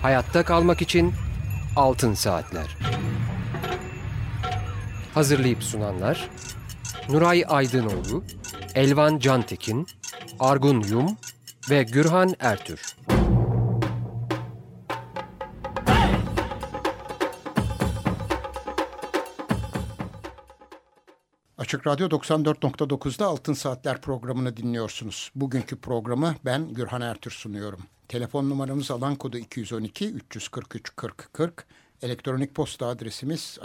Hayatta kalmak için Altın Saatler. Hazırlayıp sunanlar Nuray Aydınoğlu, Elvan Cantekin, Argun Yum ve Gürhan Ertür. Açık Radyo 94.9'da Altın Saatler programını dinliyorsunuz. Bugünkü programı ben Gürhan Ertür sunuyorum. Telefon numaramız alan kodu 212 343 40 40. Elektronik posta adresimiz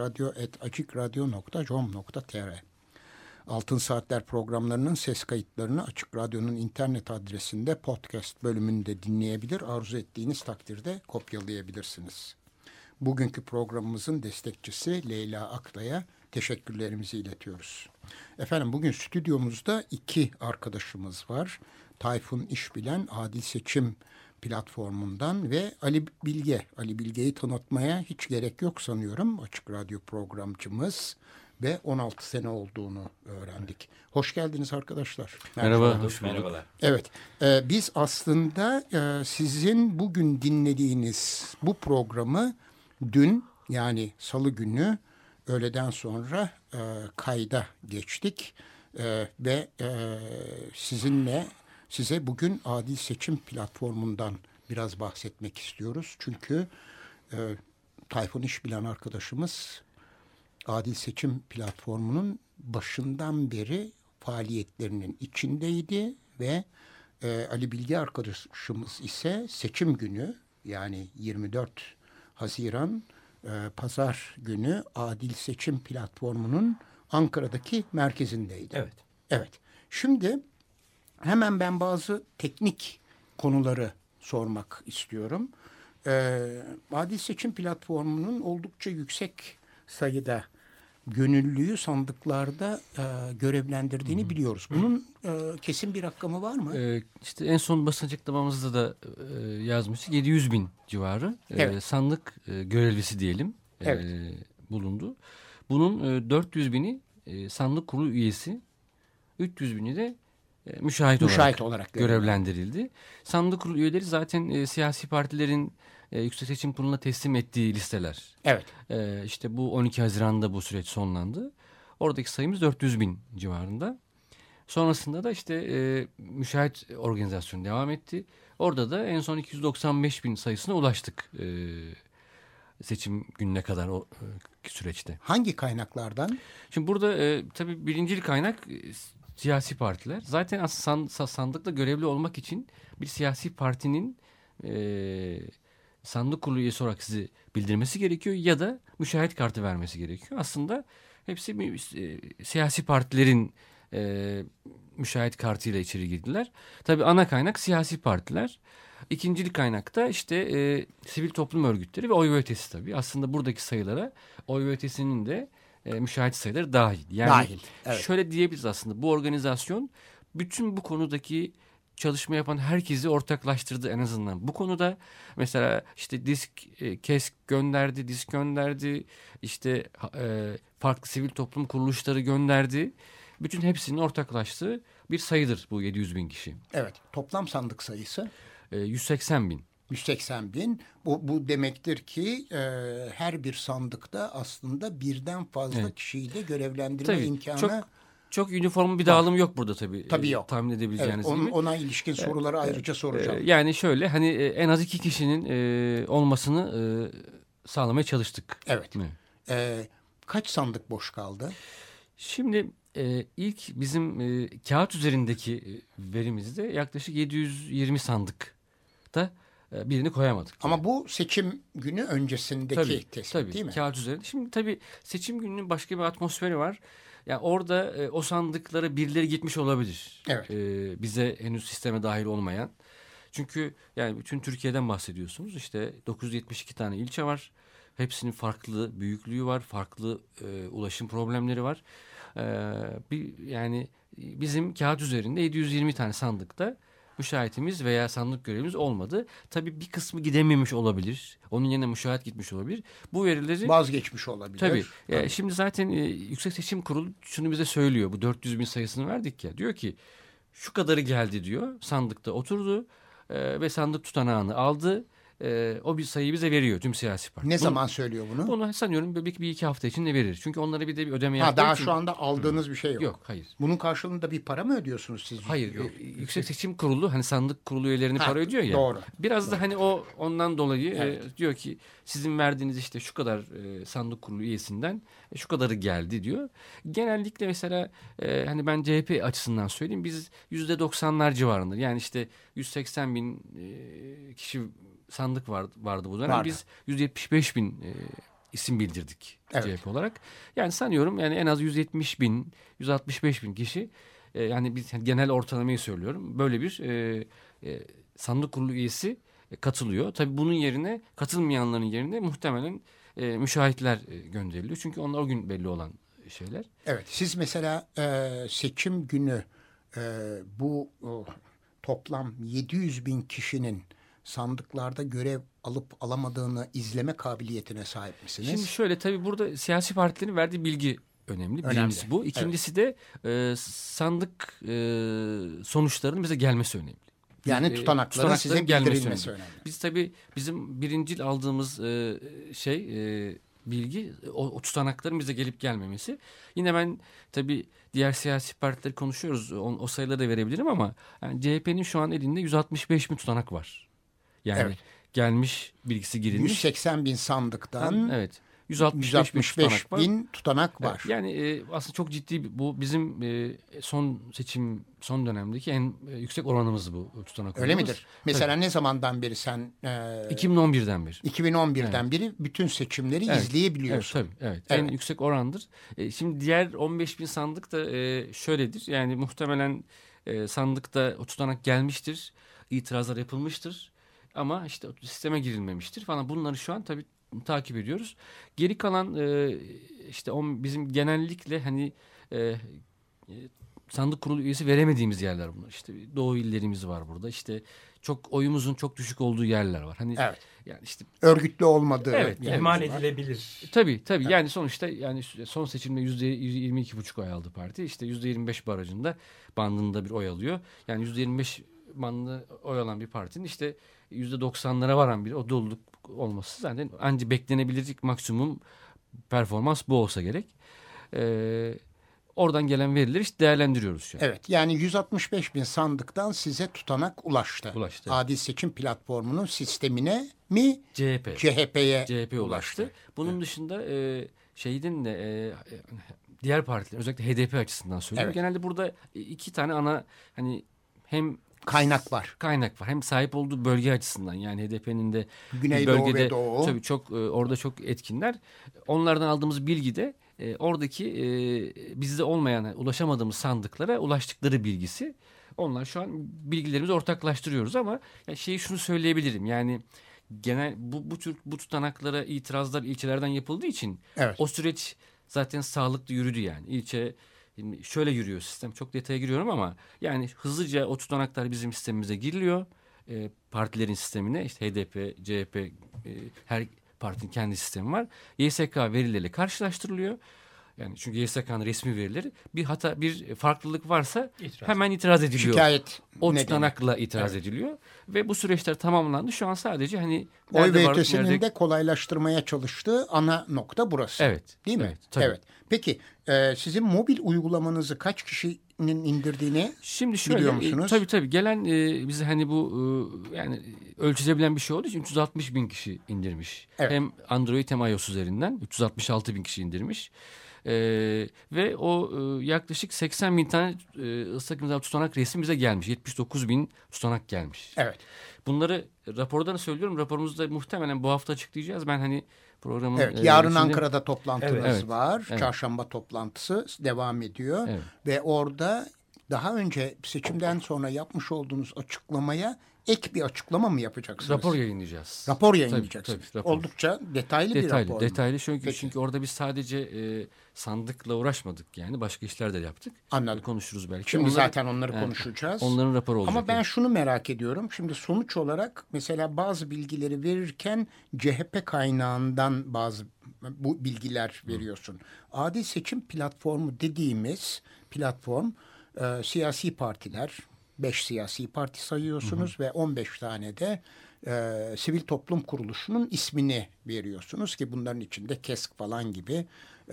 acikradyo@acikradyo.com.tr. Altın Saatler programlarının ses kayıtlarını Açık Radyo'nun internet adresinde podcast bölümünde dinleyebilir. Arzu ettiğiniz takdirde kopyalayabilirsiniz. Bugünkü programımızın destekçisi Leyla Aklay'a teşekkürlerimizi iletiyoruz. Efendim bugün stüdyomuzda iki arkadaşımız var. Tayfun İşbilen Adil Seçim platformundan ve Ali Bilge. Ali Bilge'yi tanıtmaya hiç gerek yok sanıyorum. Açık Radyo programcımız ve 16 sene olduğunu öğrendik. Hoş geldiniz arkadaşlar. Merhaba. Hoş bulduk. Merhabalar. Evet, biz aslında sizin bugün dinlediğiniz bu programı dün yani salı günü öğleden sonra kayda geçtik ve size bugün Adil Seçim platformundan biraz bahsetmek istiyoruz. Çünkü Tayfun İşbilen arkadaşımız Adil Seçim platformunun başından beri faaliyetlerinin içindeydi ve Ali Bilge arkadaşımız ise seçim günü yani 24 Haziran Pazar günü Adil Seçim platformunun Ankara'daki merkezindeydi. Evet. Evet. Şimdi hemen ben bazı teknik konuları sormak istiyorum. Adil Seçim platformunun oldukça yüksek sayıda gönüllüyü sandıklarda görevlendirdiğini biliyoruz. Bunun kesin bir rakamı var mı? İşte en son basın açıklamamızda da yazmıştık. 700 bin civarı evet. Sandık görevlisi diyelim evet. bulundu. Bunun 400 bini sandık kurulu üyesi, 300 bini de müşahit olarak görevlendirildi. Sandık kurulu üyeleri zaten siyasi partilerin Yüksek Seçim Kurulu'na teslim ettiği listeler. Evet. İşte bu 12 Haziran'da bu süreç sonlandı. Oradaki sayımız 400 bin civarında. Sonrasında da işte müşahit organizasyonu devam etti. Orada da en son 295 bin sayısına ulaştık seçim gününe kadar o süreçte. Hangi kaynaklardan? Şimdi burada tabii birincil kaynak siyasi partiler. Zaten aslında sandıkta görevli olmak için bir siyasi partinin sandık kurulu üyesi olarak sizi bildirmesi gerekiyor ya da müşahit kartı vermesi gerekiyor. Aslında hepsi siyasi partilerin müşahit kartıyla içeri girdiler. Tabii ana kaynak siyasi partiler. İkincil kaynak da işte sivil toplum örgütleri ve oy ve ötesi tabii. Aslında buradaki sayılara oy ve ötesinin de müşahit sayıları dahil. Yani evet. Şöyle diyebiliriz aslında bu organizasyon bütün bu konudaki çalışma yapan herkesi ortaklaştırdı en azından. Bu konuda mesela işte KESK gönderdi, işte farklı sivil toplum kuruluşları gönderdi. Bütün hepsinin ortaklaştığı bir sayıdır bu 700 bin kişi. Evet, toplam sandık sayısı? 180 bin. 180 bin. Bu demektir ki her bir sandıkta aslında birden fazla kişiyi de görevlendirme imkanı... Çok üniform bir dağılım yok burada tabii. Tabii yok. Tahmin edebileceğiniz gibi. Ona ilişkin soruları ayrıca soracağım. Yani şöyle hani en az 2 kişinin olmasını sağlamaya çalıştık. Evet. Kaç sandık boş kaldı? Şimdi ilk bizim kağıt üzerindeki verimizde yaklaşık 720 sandıkta birini koyamadık. Ama bu seçim günü öncesindeki tespit değil mi? Kağıt üzerinde. Şimdi tabii seçim gününün başka bir atmosferi var. Yani orada o sandıklara birileri gitmiş olabilir. Evet. Bize henüz sisteme dahil olmayan. Çünkü yani bütün Türkiye'den bahsediyorsunuz. İşte 972 tane ilçe var. Hepsinin farklı büyüklüğü var. Farklı ulaşım problemleri var. Yani bizim kağıt üzerinde 720 tane sandıkta müşahitimiz veya sandık görevimiz olmadı. Tabii bir kısmı gidememiş olabilir. Onun yerine müşahit gitmiş olabilir. Bu verileri... Vazgeçmiş olabilir. Tabii. Şimdi zaten Yüksek Seçim Kurulu şunu bize söylüyor. Bu 400 bin sayısını verdik ya. Diyor ki şu kadarı geldi diyor. Sandıkta oturdu ve sandık tutanağını aldı. o bir sayıyı bize veriyor tüm siyasi parti. Ne zaman söylüyor bunu? Bunu sanıyorum bir iki hafta içinde verir. Çünkü onlara bir de bir ödeme yaptığı Daha için. şu anda aldığınız bir şey yok. Yok, hayır. Bunun karşılığında bir para mı ödüyorsunuz siz? Hayır, Yüksek Seçim Kurulu hani sandık kurulu üyelerini para ödüyor ya. Doğru. Biraz da hani ondan dolayı diyor ki sizin verdiğiniz işte şu kadar sandık kurulu üyesinden şu kadarı geldi diyor. Genellikle mesela hani ben CHP açısından söyleyeyim, biz %90'lar civarında, yani işte 180 bin kişi sandık vardı bu dönem. Biz 175 bin isim bildirdik CHP olarak. Yani sanıyorum yani en az 170 bin, 165 bin kişi, yani biz genel ortalamayı söylüyorum, böyle bir sandık kurulu üyesi katılıyor. Tabii bunun yerine, katılmayanların yerine muhtemelen müşahitler gönderiliyor. Çünkü onlar o gün belli olan şeyler. Evet, siz mesela seçim günü bu toplam 700 bin kişinin sandıklarda görev alıp alamadığını izleme kabiliyetine sahip misiniz? Şimdi şöyle, tabii burada siyasi partilerin verdiği bilgi önemli. Birincisi bu. İkincisi de sandık sonuçlarının bize gelmesi önemli. Yani tutanakların size bildirilmesi önemli. Biz tabii bizim birincil aldığımız bilgi o tutanakların bize gelip gelmemesi. Yine ben tabii diğer siyasi partileri konuşuyoruz. O sayıları da verebilirim ama yani CHP'nin şu an elinde 165 bin tutanak var. Yani gelmiş, bilgisi girilmiş. 180 bin sandıktan evet. 165 bin tutanak var. Evet, yani aslında çok ciddi, bu bizim son dönemdeki en yüksek oranımız bu tutanak oranımız. Öyle midir? Mesela ne zamandan beri sen? 2011'den beri. 2011'den beri bütün seçimleri izleyebiliyorsun. Evet, tabii. Evet. En yüksek orandır. Şimdi diğer 15 bin sandık da şöyledir. Yani muhtemelen sandıkta o tutanak gelmiştir. İtirazlar yapılmıştır. Ama işte sisteme girilmemiştir falan. Bunları şu an tabii takip ediyoruz. Geri kalan işte bizim genellikle hani sandık kurulu üyesi veremediğimiz yerler bunlar. İşte Doğu illerimiz var burada. İşte oyumuzun çok düşük olduğu yerler var. Hani yani işte örgütlü olmadığı. Evet, ihmal edilebilir. Tabii. Evet. Yani sonuçta yani son seçimde %22,5 oy aldı parti. İşte %25 barajında, bandında bir oy alıyor. Yani %25 bandında oy alan bir partinin işte %90'lara varan bir o doluluk olması zaten ancak beklenebilecek maksimum performans bu olsa gerek. Oradan gelen verileri işte değerlendiriyoruz şu an. Evet, yani 165 bin sandıktan size tutanak ulaştı. Adil Seçim Platformu'nun sistemine mi? CHP'ye ulaştı. Bunun dışında şeyin de diğer partiler, özellikle HDP açısından söylüyorum. Genelde burada iki tane ana hani hem kaynak var. Hem sahip olduğu bölge açısından, yani HDP'nin de Güneydoğu bölgede ve Doğu. tabii orada çok etkinler. Onlardan aldığımız bilgi de oradaki bizde olmayan, ulaşamadığımız sandıklara ulaştıkları bilgisi. Onlar şu an bilgilerimizi ortaklaştırıyoruz ama yani şunu söyleyebilirim. Yani genel bu tutanaklara itirazlar ilçelerden yapıldığı için o süreç zaten sağlıklı yürüdü yani. İlçe şöyle yürüyor sistem. Çok detaya giriyorum ama yani hızlıca o tutanaklar bizim sistemimize giriliyor. Partilerin sistemine, işte HDP, CHP, her partinin kendi sistemi var. YSK verileriyle karşılaştırılıyor. Yani çünkü YSK'nın resmi verileri, bir farklılık varsa hemen itiraz ediliyor. Şikayet o tutanakla itiraz ediliyor ve bu süreçler tamamlandı. Şu an sadece hani oy ve ötesinin de kolaylaştırmaya çalıştığı ana nokta burası. Evet. Değil mi? Evet. Peki sizin mobil uygulamanızı kaç kişinin indirdiğini biliyor musunuz? Tabii gelen bize hani bu yani ölçülebilen bir şey olduğu için 360 bin kişi indirmiş. Hem Android hem iOS üzerinden 366 bin kişi indirmiş. Ve o yaklaşık 80 bin tane ıslak imzalı tutanak resmi bize gelmiş. 79 bin tutanak gelmiş. Evet. Bunları rapordan söylüyorum. Raporumuzda muhtemelen bu hafta açıklayacağız. Ben hani programın... yarın Ankara'da toplantınız var. Çarşamba toplantısı devam ediyor. Ve orada daha önce seçimden sonra yapmış olduğunuz açıklamaya ek bir açıklama mı yapacaksınız? Rapor yayınlayacağız. Rapor yayınlayacaksınız. Tabii, rapor. Oldukça detaylı bir rapor. Detaylı çünkü orada biz sadece sandıkla uğraşmadık yani. Başka işler de yaptık. Anladım. Konuşuruz belki. Şimdi zaten onları konuşacağız. Onların raporu olacak. Ama ben şunu merak ediyorum. Şimdi sonuç olarak mesela bazı bilgileri verirken CHP kaynağından bu bilgiler veriyorsun. Adil Seçim Platformu dediğimiz platform siyasi partiler, 5 siyasi parti sayıyorsunuz ve 15 tane de sivil toplum kuruluşunun ismini veriyorsunuz ki bunların içinde KESK falan gibi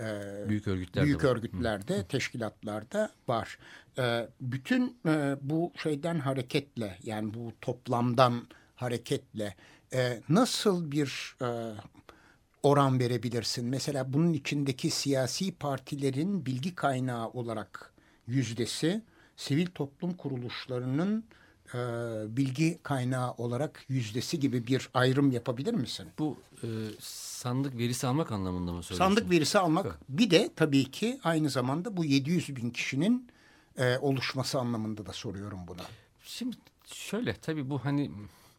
büyük örgütlerde, teşkilatlarda var. Bütün bu şeyden hareketle, yani bu toplamdan hareketle nasıl bir oran verebilirsin? Mesela bunun içindeki siyasi partilerin bilgi kaynağı olarak yüzdesi, sivil toplum kuruluşlarının bilgi kaynağı olarak yüzdesi gibi bir ayrım yapabilir misin? Bu sandık verisi almak anlamında mı söylüyorsun? Sandık verisi almak, evet. Bir de tabii ki aynı zamanda bu 700 bin kişinin oluşması anlamında da soruyorum bunu. Şimdi şöyle, tabii bu hani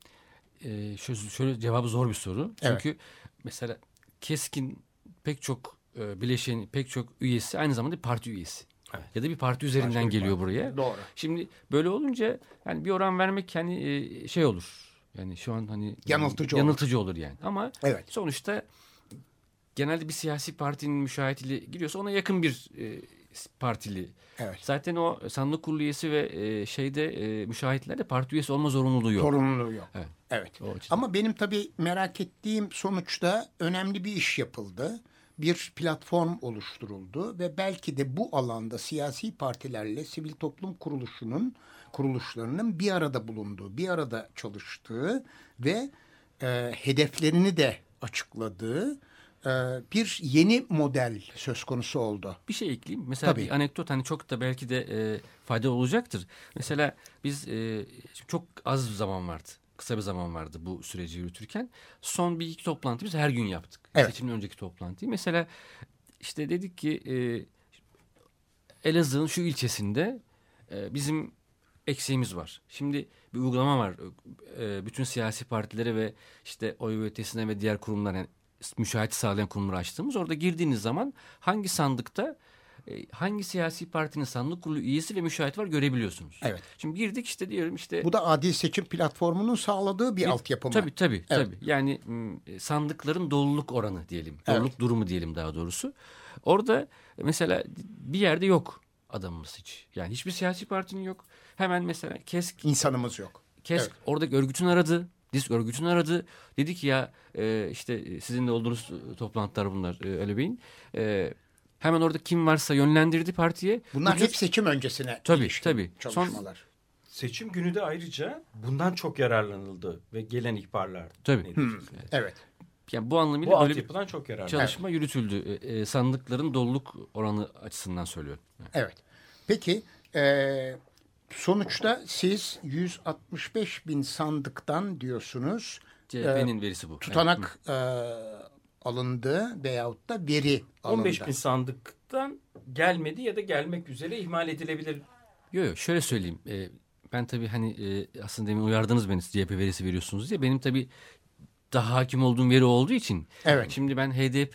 şöyle cevabı zor bir soru. Çünkü evet. Mesela KESK'in pek çok bileşeni, pek çok üyesi aynı zamanda bir parti üyesi. Evet. Ya da bir parti üzerinden geliyor buraya. Doğru. Şimdi böyle olunca yani bir oran vermek hani şey olur. Yani şu an hani yanıltıcı olur yani. Ama evet. Sonuçta genelde bir siyasi partinin müşahitliği giriyorsa ona yakın bir partili. Evet. Zaten o sandık kurulu üyesi ve müşahitlerde parti üyesi olma zorunluluğu yok. Zorunluluğu yok. Evet. Evet. Ama benim tabii merak ettiğim, sonuçta önemli bir iş yapıldı. Bir platform oluşturuldu ve belki de bu alanda siyasi partilerle sivil toplum kuruluşlarının bir arada bulunduğu, bir arada çalıştığı ve hedeflerini de açıkladığı bir yeni model söz konusu oldu. Bir şey ekleyeyim. Mesela tabii. Bir anekdot hani çok da belki de faydalı olacaktır. Mesela biz çok az zaman vardı. Kısa bir zaman vardı bu süreci yürütürken. Son bir iki toplantı biz her gün yaptık. Evet. Seçimden önceki toplantıyı. Mesela işte dedik ki Elazığ'ın şu ilçesinde bizim eksiğimiz var. Şimdi bir uygulama var. Bütün siyasi partilere ve işte oy ve ötesine ve diğer kurumlara, yani müşahit sağlayan kurumları açtığımız, orada girdiğiniz zaman hangi sandıkta hangi siyasi partinin sandık kurulu üyesi ve müşahit var görebiliyorsunuz. Evet. Şimdi girdik işte diyorum işte. Bu da adil seçim platformunun sağladığı bir altyapı mı? Tabii. Evet. Tabii. Yani sandıkların doluluk oranı diyelim. Doluluk durumu diyelim daha doğrusu. Orada mesela bir yerde yok adamımız hiç. Yani hiçbir siyasi partinin yok. Hemen mesela KESK. İnsanımız yok. KESK oradaki örgütünü aradı. DİSK örgütünü aradı. Dedi ki ya işte sizin de olduğunuz toplantılar bunlar Ali Bey'in. Hemen orada kim varsa yönlendirdi partiye. Bunlar hep seçim öncesine ilişkin çalışmalar. Seçim günü de ayrıca bundan çok yararlanıldı ve gelen ihbarlar. Tabii. Evet. Yani bu anlamıyla böyle bir çok çalışma yürütüldü. Sandıkların doluluk oranı açısından söylüyorum. Evet. Peki sonuçta siz 165 bin sandıktan diyorsunuz. CHP'nin verisi bu. Tutanak alındı veyahut da veri alındı. 15 bin sandıktan gelmedi ya da gelmek üzere ihmal edilebilir. Yok şöyle söyleyeyim. Ben tabii hani aslında demin uyardınız beni, CHP verisi veriyorsunuz diye. Benim tabii daha hakim olduğum veri olduğu için. Evet. Şimdi ben HDP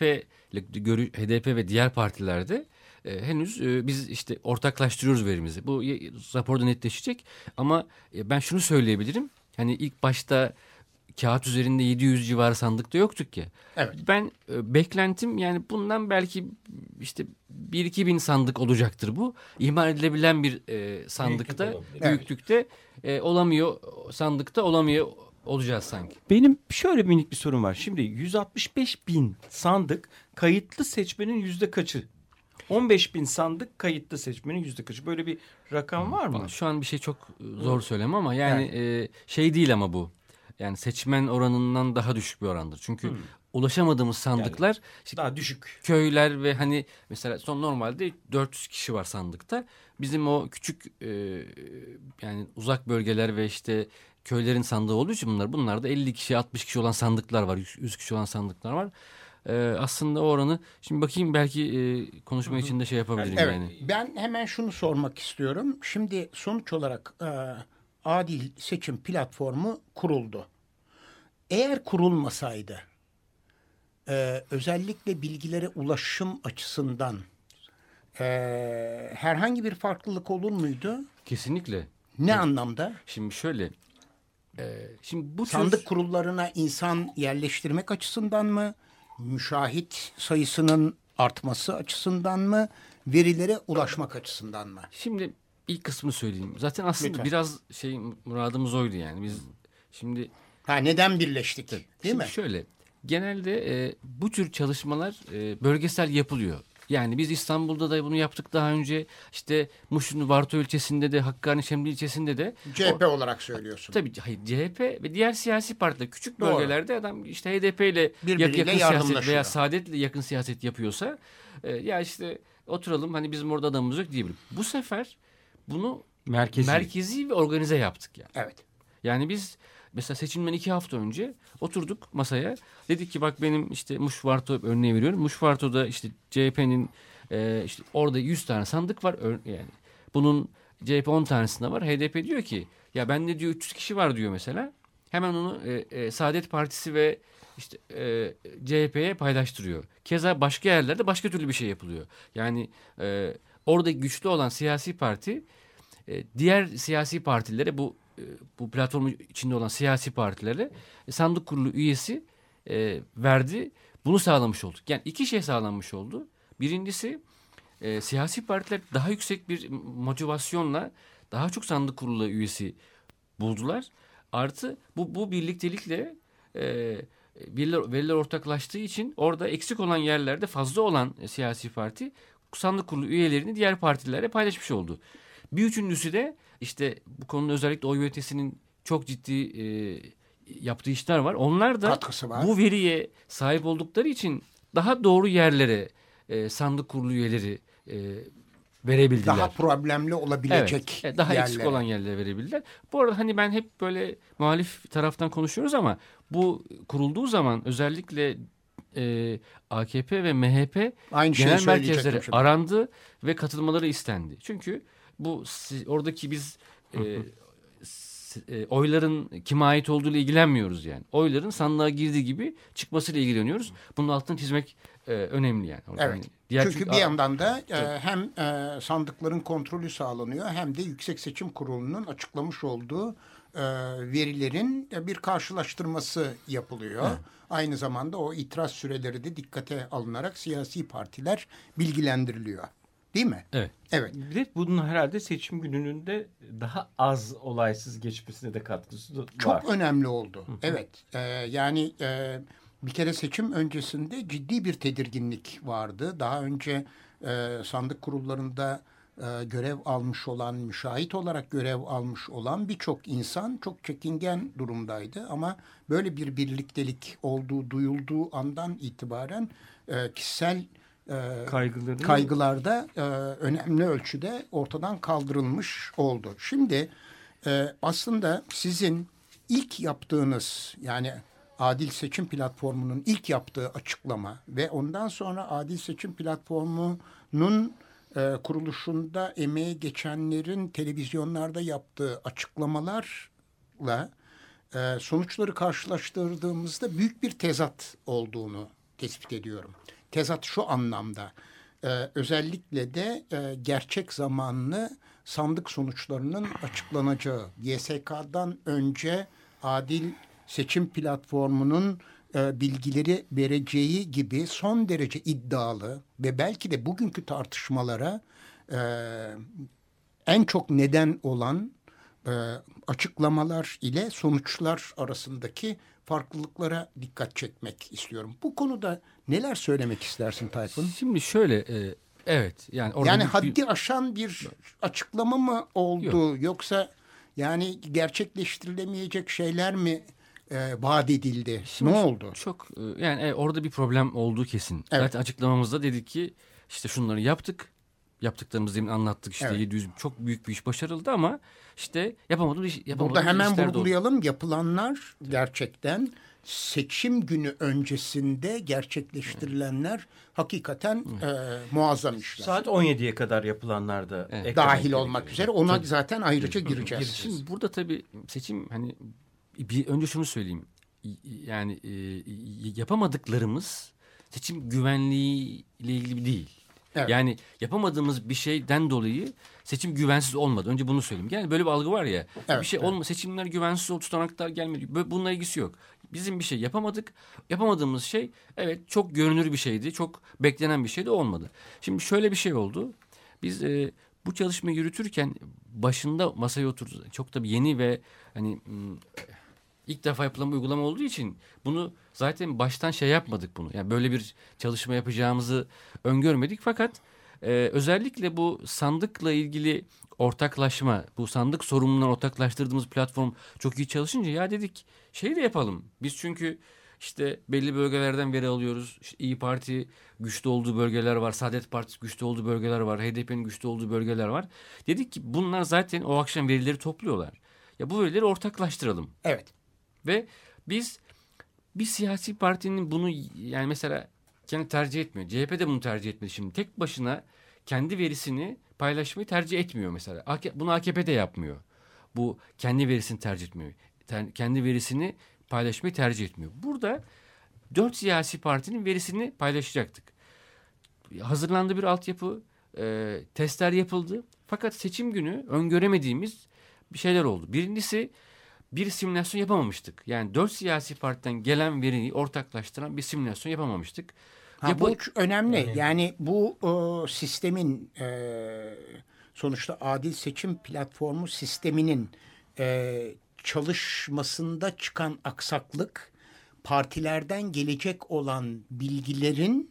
ve diğer partilerde henüz biz işte ortaklaştırıyoruz verimizi. Bu raporda netleşecek ama ben şunu söyleyebilirim. Hani ilk başta kağıt üzerinde 700 civarı sandıkta yoktuk ki. Evet. Ben beklentim yani bundan belki işte 1-2 bin sandık olacaktır bu. İhmal edilebilen bir sandıkta, büyüklükte olamıyor, sandıkta olamıyor olacağız sanki. Benim şöyle minik bir sorum var. Şimdi 165 bin sandık kayıtlı seçmenin yüzde kaçı? 15 bin sandık kayıtlı seçmenin yüzde kaçı? Böyle bir rakam var mı? Şu an bir şey çok zor söylemem ama yani şey değil ama bu. Yani seçmen oranından daha düşük bir orandır. Çünkü ulaşamadığımız sandıklar yani işte daha düşük. Köyler ve hani mesela normalde 400 kişi var sandıkta. Bizim o küçük yani uzak bölgeler ve işte köylerin sandığı olduğu için bunlar da 50 kişi 60 kişi olan sandıklar var. 100 kişi olan sandıklar var. Aslında o oranı şimdi bakayım belki konuşma içinde şey yapabilirim yani. Ben hemen şunu sormak istiyorum. Şimdi sonuç olarak adil seçim platformu kuruldu. Eğer kurulmasaydı özellikle bilgilere ulaşım açısından herhangi bir farklılık olur muydu? Kesinlikle. Ne anlamda? Şimdi şöyle. Şimdi bu sandık kurullarına insan yerleştirmek açısından mı? Müşahit sayısının artması açısından mı? Verilere ulaşmak açısından mı? Şimdi ilk kısmını söyleyeyim. Zaten aslında biraz muradımız oydu yani. Biz şimdi Neden birleştik? Değil Şimdi mi? şöyle, genelde bu tür çalışmalar bölgesel yapılıyor. Yani biz İstanbul'da da bunu yaptık daha önce. İşte Muş'un Varto ilçesinde de, Hakkari Şemli ilçesinde de. CHP olarak söylüyorsun. Tabii hayır, CHP ve diğer siyasi partiler küçük Doğru. bölgelerde adam işte HDP ile Birbiriyle yakın siyaset yardımlaşıyor. veya Saadet'le yakın siyaset yapıyorsa ya işte oturalım, hani bizim orada adamımız yok diyebilirim. Bu sefer bunu merkezi ve organize yaptık yani. Evet. Yani biz mesela seçimden 2 hafta önce oturduk masaya. Dedik ki bak, benim işte Muş Varto örneği veriyorum. Muş Varto'da işte CHP'nin işte orada 100 tane sandık var. Yani bunun CHP 10 tanesinde var. HDP diyor ki ya bende diyor 300 kişi var diyor mesela. Hemen onu Saadet Partisi ve işte CHP'ye paylaştırıyor. Keza başka yerlerde başka türlü bir şey yapılıyor. Yani orada güçlü olan siyasi parti diğer siyasi partilere, bu platformun içinde olan siyasi partilere sandık kurulu üyesi verdi. Bunu sağlamış olduk. Yani iki şey sağlanmış oldu. Birincisi, siyasi partiler daha yüksek bir motivasyonla daha çok sandık kurulu üyesi buldular. Artı bu birliktelikle veriler ortaklaştığı için orada eksik olan yerlerde fazla olan siyasi parti sandık kurulu üyelerini diğer partilere paylaşmış oldu. Bir üçüncüsü de işte bu konuda özellikle oy üretesinin çok ciddi yaptığı işler var. Onlar da bu veriye sahip oldukları için daha doğru yerlere sandık kurulu üyeleri verebildiler. Daha problemli olabilecek daha yerlere. eksik olan yerlere verebildiler. Bu arada hani ben hep böyle muhalif taraftan konuşuyoruz ama bu kurulduğu zaman özellikle AKP ve MHP genel merkezleri arandı ve katılmaları istendi. Çünkü bu oradaki biz oyların kime ait olduğuyla ilgilenmiyoruz yani. Oyların sandığa girdiği gibi çıkmasıyla ilgileniyoruz. Bunun altını çizmek önemli yani. Evet. Yani çünkü bir yandan da hem sandıkların kontrolü sağlanıyor hem de Yüksek Seçim Kurulu'nun açıklamış olduğu verilerin bir karşılaştırması yapılıyor. Evet. Aynı zamanda o itiraz süreleri de dikkate alınarak siyasi partiler bilgilendiriliyor. Değil mi? Evet. Evet. Bir de bunun herhalde seçim gününün de daha az olaysız geçmesine de katkısı var. Çok önemli oldu. Evet. Yani bir kere seçim öncesinde ciddi bir tedirginlik vardı. Daha önce sandık kurullarında görev almış olan, müşahit olarak görev almış olan birçok insan çok çekingen durumdaydı. Ama böyle bir birliktelik olduğu duyulduğu andan itibaren kişisel kaygılar da önemli ölçüde ortadan kaldırılmış oldu. Şimdi aslında sizin ilk yaptığınız, yani Adil Seçim Platformu'nun ilk yaptığı açıklama ve ondan sonra Adil Seçim Platformu'nun kuruluşunda emeği geçenlerin televizyonlarda yaptığı açıklamalarla sonuçları karşılaştırdığımızda büyük bir tezat olduğunu tespit ediyorum. Tezat şu anlamda, özellikle de gerçek zamanlı sandık sonuçlarının açıklanacağı, YSK'dan önce Adil Seçim Platformu'nun bilgileri vereceği gibi son derece iddialı ve belki de bugünkü tartışmalara en çok neden olan açıklamalar ile sonuçlar arasındaki farklılıklara dikkat çekmek istiyorum. Bu konuda neler söylemek istersin Tayfun? Şimdi şöyle, evet. Yani haddi aşan bir açıklama mı oldu? Yoksa yani gerçekleştirilemeyecek şeyler mi vaat edildi? Şimdi ne oldu? Çok yani orada bir problem olduğu kesin. Evet. Zaten açıklamamızda dedik ki işte şunları yaptık. Yaptıklarımızı demin anlattık. İşte 700 çok büyük bir iş başarıldı ama işte yapamadığımız Burada hemen vurgulayalım. Oldu. Yapılanlar gerçekten seçim günü öncesinde gerçekleştirilenler hakikaten muazzam işler. Saat 17'ye kadar yapılanlar da dahil olmak üzere. Ona zaten ayrıca gireceğiz. Şimdi burada tabii seçim, hani bir önce şunu söyleyeyim. Yani yapamadıklarımız seçim güvenliği ile ilgili değil. Evet. Yani yapamadığımız bir şeyden dolayı seçim güvensiz olmadı. Önce bunu söyleyeyim. Yani böyle bir algı var ya. Evet, bir şey olma, seçimler güvensiz oldu, tutanaklar gelmedi. Bununla ilgisi yok. Bizim bir şey yapamadık. Yapamadığımız şey evet çok görünür bir şeydi. Çok beklenen bir şey de olmadı. Şimdi şöyle bir şey oldu. Biz bu çalışmayı yürütürken başında masaya oturdu. Çok tabii yeni ve hani ilk defa yapılan bir uygulama olduğu için bunu zaten baştan şey yapmadık bunu. Yani böyle bir çalışma yapacağımızı öngörmedik. Fakat özellikle bu sandıkla ilgili ortaklaşma, bu sandık sorumluluğundan ortaklaştırdığımız platform çok iyi çalışınca ya dedik şey de yapalım. Biz çünkü işte belli bölgelerden veri alıyoruz. İşte İYİ Parti güçlü olduğu bölgeler var. Saadet Partisi güçlü olduğu bölgeler var. HDP'nin güçlü olduğu bölgeler var. Dedik ki bunlar zaten o akşam verileri topluyorlar. Ya bu verileri ortaklaştıralım. Evet. Ve biz bir siyasi partinin bunu yani mesela kendi tercih etmiyor. CHP de bunu tercih etmedi şimdi. Tek başına kendi verisini paylaşmayı tercih etmiyor mesela. Bunu AKP de yapmıyor. Bu kendi verisini tercih etmiyor. Kendi verisini paylaşmayı tercih etmiyor. Burada 4 siyasi partinin verisini paylaşacaktık. Hazırlandı bir altyapı, testler yapıldı. Fakat seçim günü öngöremediğimiz bir şeyler oldu. Birincisi bir simülasyon yapamamıştık. Yani 4 siyasi partiden gelen veriyi ortaklaştıran bir simülasyon yapamamıştık. Bu önemli. Yani bu sistemin sonuçta adil seçim platformu sisteminin çalışmasında çıkan aksaklık partilerden gelecek olan bilgilerin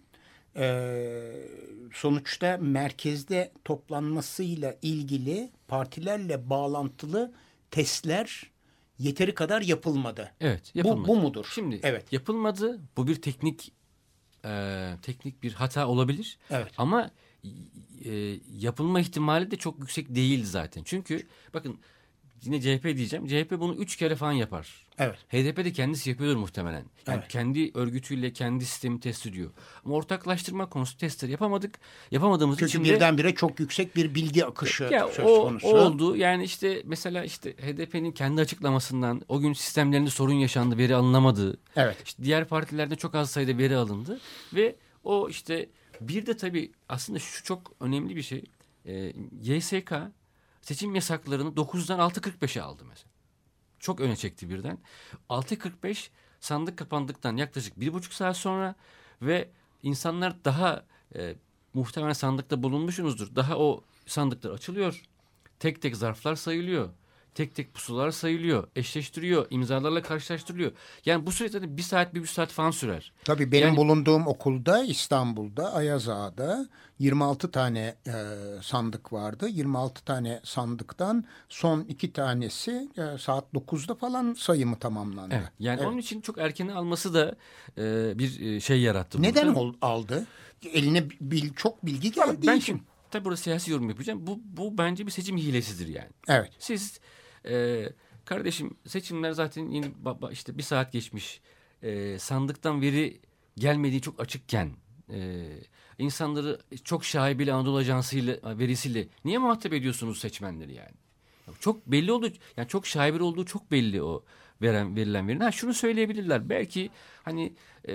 sonuçta merkezde toplanmasıyla ilgili partilerle bağlantılı testler yeteri kadar yapılmadı. Evet, yapılmadı. Bu mudur? Şimdi evet. Yapılmadı. Bu bir teknik bir hata olabilir. Evet. Ama yapılma ihtimali de çok yüksek değil zaten. Çünkü bakın yine CHP diyeceğim. CHP bunu 3 kere falan yapar. Evet. HDP de kendisi yapıyordur muhtemelen. Yani Evet. kendi örgütüyle kendi sistemi test ediyor. Ama ortaklaştırma konusu testleri yapamadık. Yapamadığımız için de... Çünkü birdenbire çok yüksek bir bilgi akışı söz konusu. O oldu. Yani işte mesela işte HDP'nin kendi açıklamasından o gün sistemlerinde sorun yaşandı, veri alınamadı. Evet. İşte diğer partilerde çok az sayıda veri alındı ve o işte bir de tabii aslında şu çok önemli bir şey. YSK seçim yasaklarını 9'dan 6.45'e aldı mesela. Çok öne çekti birden. 6.45 sandık kapandıktan yaklaşık 1,5 saat sonra ve insanlar daha muhtemelen sandıkta bulunmuşsunuzdur. Daha o sandıklar açılıyor. Tek tek zarflar sayılıyor. Tek tek pusular sayılıyor. Eşleştiriyor. İmzalarla karşılaştırılıyor. Yani bu süreçte de 1 saat, 1,5 saat falan sürer. Tabii benim Yani, bulunduğum okulda İstanbul'da Ayaz Ağa'da 26 tane sandık vardı. 26 tane sandıktan son 2 tanesi saat 9'da falan sayımı tamamlandı. evet, yani onun için çok erken alması da bir şey yarattı. Neden burada. aldı? Eline çok bilgi geldiği Ben için. şimdi tabii burada siyasi yorum yapacağım. Bu bence bir seçim hilesidir yani. Evet. Siz kardeşim seçimler zaten yeni işte 1 saat geçmiş. Sandıktan veri gelmediği çok açıkken insanları çok şaibeli Anadolu Ajansı'yla verisiyle niye muhatap ediyorsunuz seçmenleri yani? Çok belli oldu. Yani çok şaibeli olduğu çok belli o verilen verinin. Şunu söyleyebilirler. Belki hani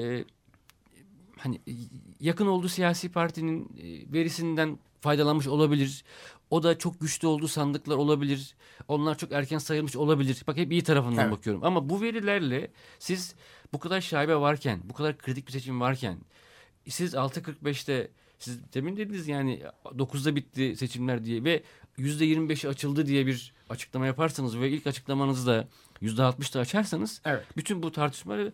yakın olduğu siyasi partinin verisinden faydalanmış olabilir. O da çok güçlü olduğu sandıklar olabilir. Onlar çok erken sayılmış olabilir. Bak hep iyi tarafından bakıyorum. Ama bu verilerle siz bu kadar şaibe varken, bu kadar kritik bir seçim varken siz 6.45'te siz demin dediniz yani 9'da bitti seçimler diye ve %25'i açıldı diye bir açıklama yaparsanız ve ilk açıklamanızda %60'da açarsanız bütün bu tartışmaları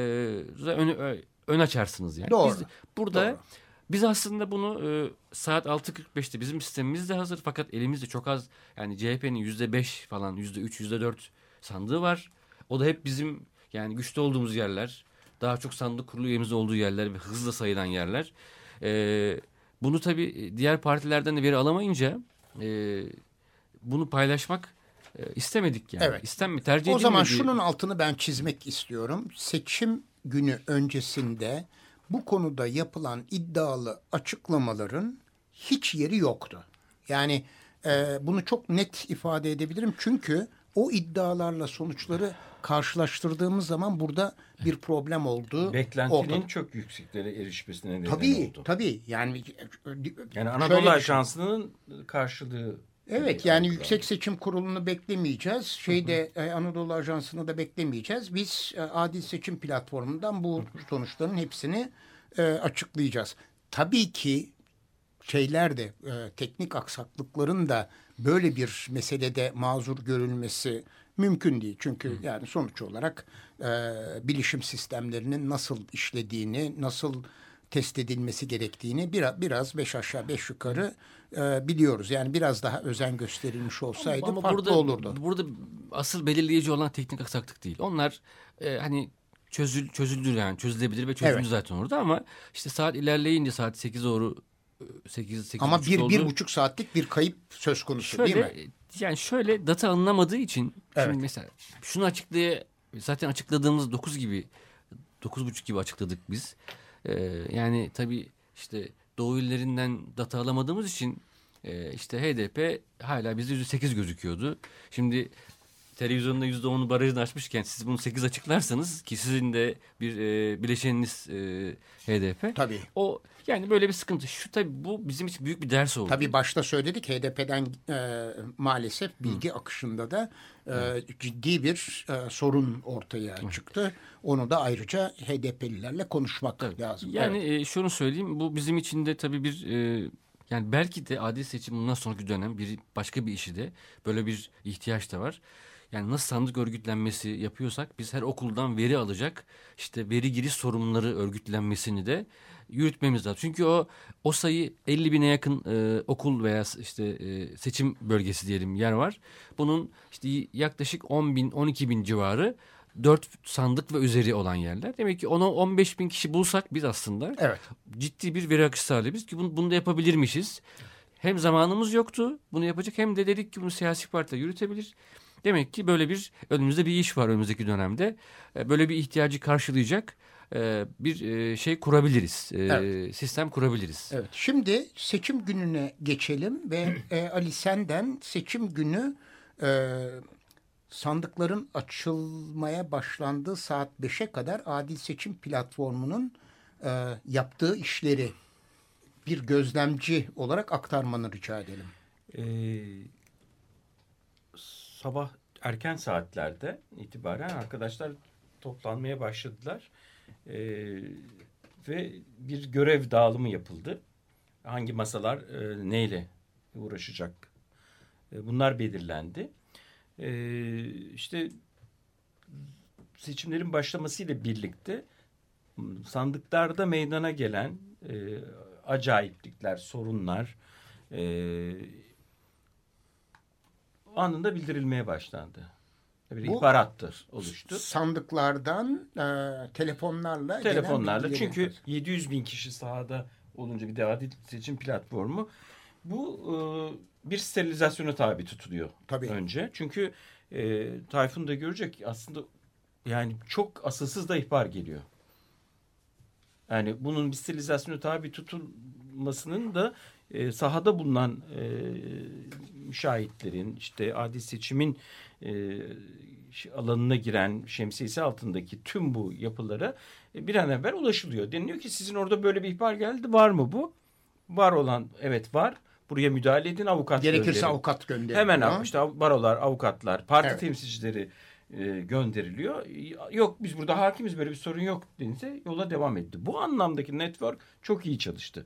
ön açarsınız yani. Doğru. Biz burada biz aslında bunu saat 6.45'te bizim sistemimiz de hazır fakat elimizde çok az yani CHP'nin %5 falan %3 %4 sandığı var. O da hep bizim yani güçlü olduğumuz yerler. Daha çok sandık kurulu üyemizin olduğu yerler ve hızla sayılan yerler. Bunu tabii diğer partilerden de veri alamayınca bunu paylaşmak istemedik yani. Evet. Tercih edilmedi. O zaman şunun altını ben çizmek istiyorum. Seçim günü öncesinde bu konuda yapılan iddialı açıklamaların hiç yeri yoktu. Yani bunu çok net ifade edebilirim. Çünkü o iddialarla sonuçları karşılaştırdığımız zaman burada bir problem oldu. Beklentinin çok yükseklere erişmesine neden oldu. Tabii. Yani Anadolu Ajansı'nın karşılığı. Evet yani Yüksek Seçim Kurulu'nu beklemeyeceğiz. Anadolu Ajansı'nı da beklemeyeceğiz. Biz Adil Seçim Platformu'ndan bu sonuçların hepsini açıklayacağız. Tabii ki teknik aksaklıkların da böyle bir meselede mazur görülmesi mümkün değil. Çünkü yani sonuç olarak bilişim sistemlerinin nasıl işlediğini, nasıl test edilmesi gerektiğini biraz 5 aşağı 5 yukarı biliyoruz. Yani biraz daha özen gösterilmiş olsaydı ama farklı olurdu. Burada asıl belirleyici olan teknik aksaklık değil. Onlar hani çözüldü yani çözülebilir ve çözüldü zaten orada ama işte saat ilerleyince saat 8 doğru 8 ama oldu. 1,5 saatlik bir kayıp söz konusu değil mi? Yani şöyle data alınamadığı için Evet. şimdi mesela şunu zaten açıkladığımız 9.30 gibi açıkladık biz. Yani tabii işte Doğu illerinden data alamadığımız için işte HDP hala bizde %8 gözüküyordu. Şimdi televizyonda %10'u barajını açmışken siz bunu 8 açıklarsanız ki sizin de bir bileşeniniz HDP. Tabii. O yani böyle bir sıkıntı. Tabii bu bizim için büyük bir ders oldu. Tabii başta söyledik HDP'den maalesef bilgi akışında da ciddi bir sorun ortaya çıktı. Onu da ayrıca HDP'lilerle konuşmak lazım. Yani şunu söyleyeyim, bu bizim için de tabii bir yani belki de adil seçim bundan sonraki dönem başka bir işi de böyle bir ihtiyaç da var. Yani nasıl sandık örgütlenmesi yapıyorsak biz her okuldan veri alacak işte veri giriş sorunları örgütlenmesini de yürütmemiz lazım. Çünkü o sayı 50.000'e yakın okul veya işte seçim bölgesi diyelim yer var. Bunun işte yaklaşık 10.000 12.000 civarı 4 sandık ve üzeri olan yerler. Demek ki 15.000 kişi bulsak biz aslında ciddi bir veri akışı sağlayabiliriz ki bunu da yapabilirmişiz. Hem zamanımız yoktu bunu yapacak hem de dedik ki bunu siyasi partiler yürütebilir. Demek ki böyle önümüzde bir iş var önümüzdeki dönemde. Böyle bir ihtiyacı karşılayacak bir şey kurabiliriz. Sistem kurabiliriz. Evet. Şimdi seçim gününe geçelim ve Ali senden seçim günü sandıkların açılmaya başlandığı saat 5'e kadar Adil Seçim Platformu'nun yaptığı işleri bir gözlemci olarak aktarmanı rica edelim. Sabah erken saatlerde itibaren arkadaşlar toplanmaya başladılar ve bir görev dağılımı yapıldı. Hangi masalar neyle uğraşacak bunlar belirlendi. İşte seçimlerin başlamasıyla birlikte sandıklarda meydana gelen acayiplikler, sorunlar anında bildirilmeye başlandı. Bir ihbarattır oluştu. Sandıklardan telefonlarla çünkü 700.000 kişi sahada olunca bir de Adil Seçim Platformu bu bir sterilizasyona tabi tutuluyor. Tabii. Önce. Çünkü Tayfun da görecek aslında yani çok asılsız da ihbar geliyor. Yani bunun bir sterilizasyona tabi tutulmasının da sahada bulunan müşahitlerin işte adil seçimin alanına giren şemsiyesi altındaki tüm bu yapılara bir an evvel ulaşılıyor. Deniliyor ki sizin orada böyle bir ihbar geldi. Var mı bu? Var olan evet var. Buraya müdahale edin, avukat gerekirse gönderin. Avukat gönderin. Hemen işte barolar, avukatlar, parti temsilcileri gönderiliyor. Yok biz burada hakimiz böyle bir sorun yok denilse yola devam etti. Bu anlamdaki network çok iyi çalıştı.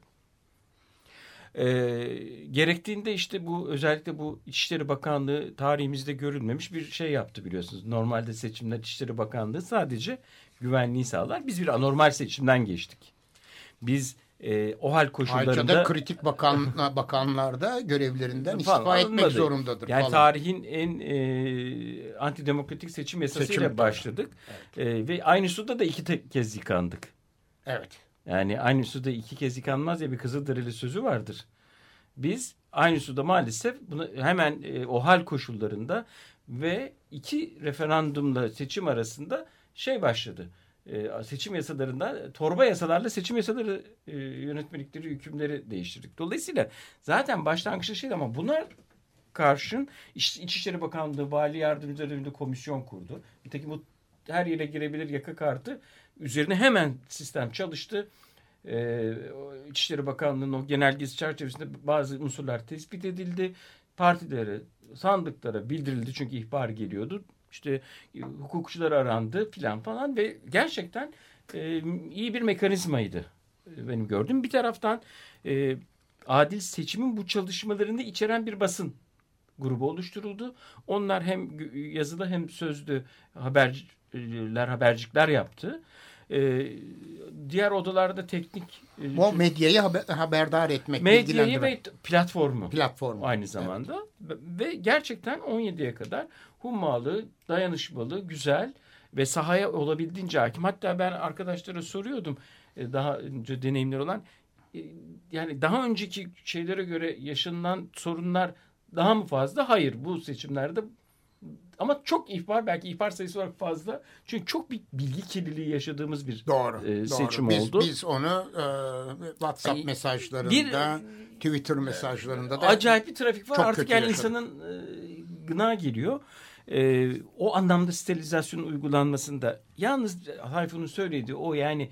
Gerektiğinde işte bu özellikle bu İçişleri Bakanlığı tarihimizde görülmemiş bir şey yaptı biliyorsunuz. Normalde seçimler İçişleri Bakanlığı sadece güvenliği sağlar. Biz bir anormal seçimden geçtik. Biz o hal koşullarında... Ayrıca da kritik bakanlar da görevlerinden istifa etmek zorundadır. Yani tarihin en antidemokratik seçim yasasıyla başladık. Evet. Ve aynı suda da 2 kez yıkandık. Evet. Yani aynı suda 2 kez yıkanmaz ya bir Kızılderili sözü vardır. Biz aynı suda maalesef bunu hemen o hal koşullarında ve 2 referandumla seçim arasında başladı. Seçim yasalarında torba yasalarla seçim yasaları yönetmelikleri, hükümleri değiştirdik. Dolayısıyla zaten başlangıçta ama buna karşın İçişleri Bakanlığı vali yardımcıları önünde komisyon kurdu. Nitekim bu her yere girebilir yaka kartı üzerine hemen sistem çalıştı. İçişleri Bakanlığı'nın o genelgesi çerçevesinde bazı unsurlar tespit edildi. Partilere, sandıklara bildirildi çünkü ihbar geliyordu. İşte hukukçular arandı falan ve gerçekten iyi bir mekanizmaydı benim gördüğüm. Bir taraftan adil seçimin bu çalışmalarını içeren bir basın grubu oluşturuldu. Onlar hem yazılı hem sözlü habercikler yaptı. Diğer odalarda teknik... O medyayı haberdar etmek, medyayı ve platformu aynı Evet. zamanda. Ve gerçekten 17'ye kadar hummalı, dayanışmalı, güzel ve sahaya olabildiğince hakim. Hatta ben arkadaşlara soruyordum, daha önce deneyimler olan, yani daha önceki şeylere göre yaşanılan sorunlar daha mı fazla? Hayır, bu seçimlerde ama çok belki ihbar sayısı olarak fazla. Çünkü çok bir bilgi kirliliği yaşadığımız bir seçim oldu. Biz onu WhatsApp mesajlarında, Twitter mesajlarında da acayip bir trafik var. çok Artık kötü yani yaşadık. insanın gına geliyor. O anlamda sterilizasyon uygulanmasında yalnız Hayfun'un söylediği o, yani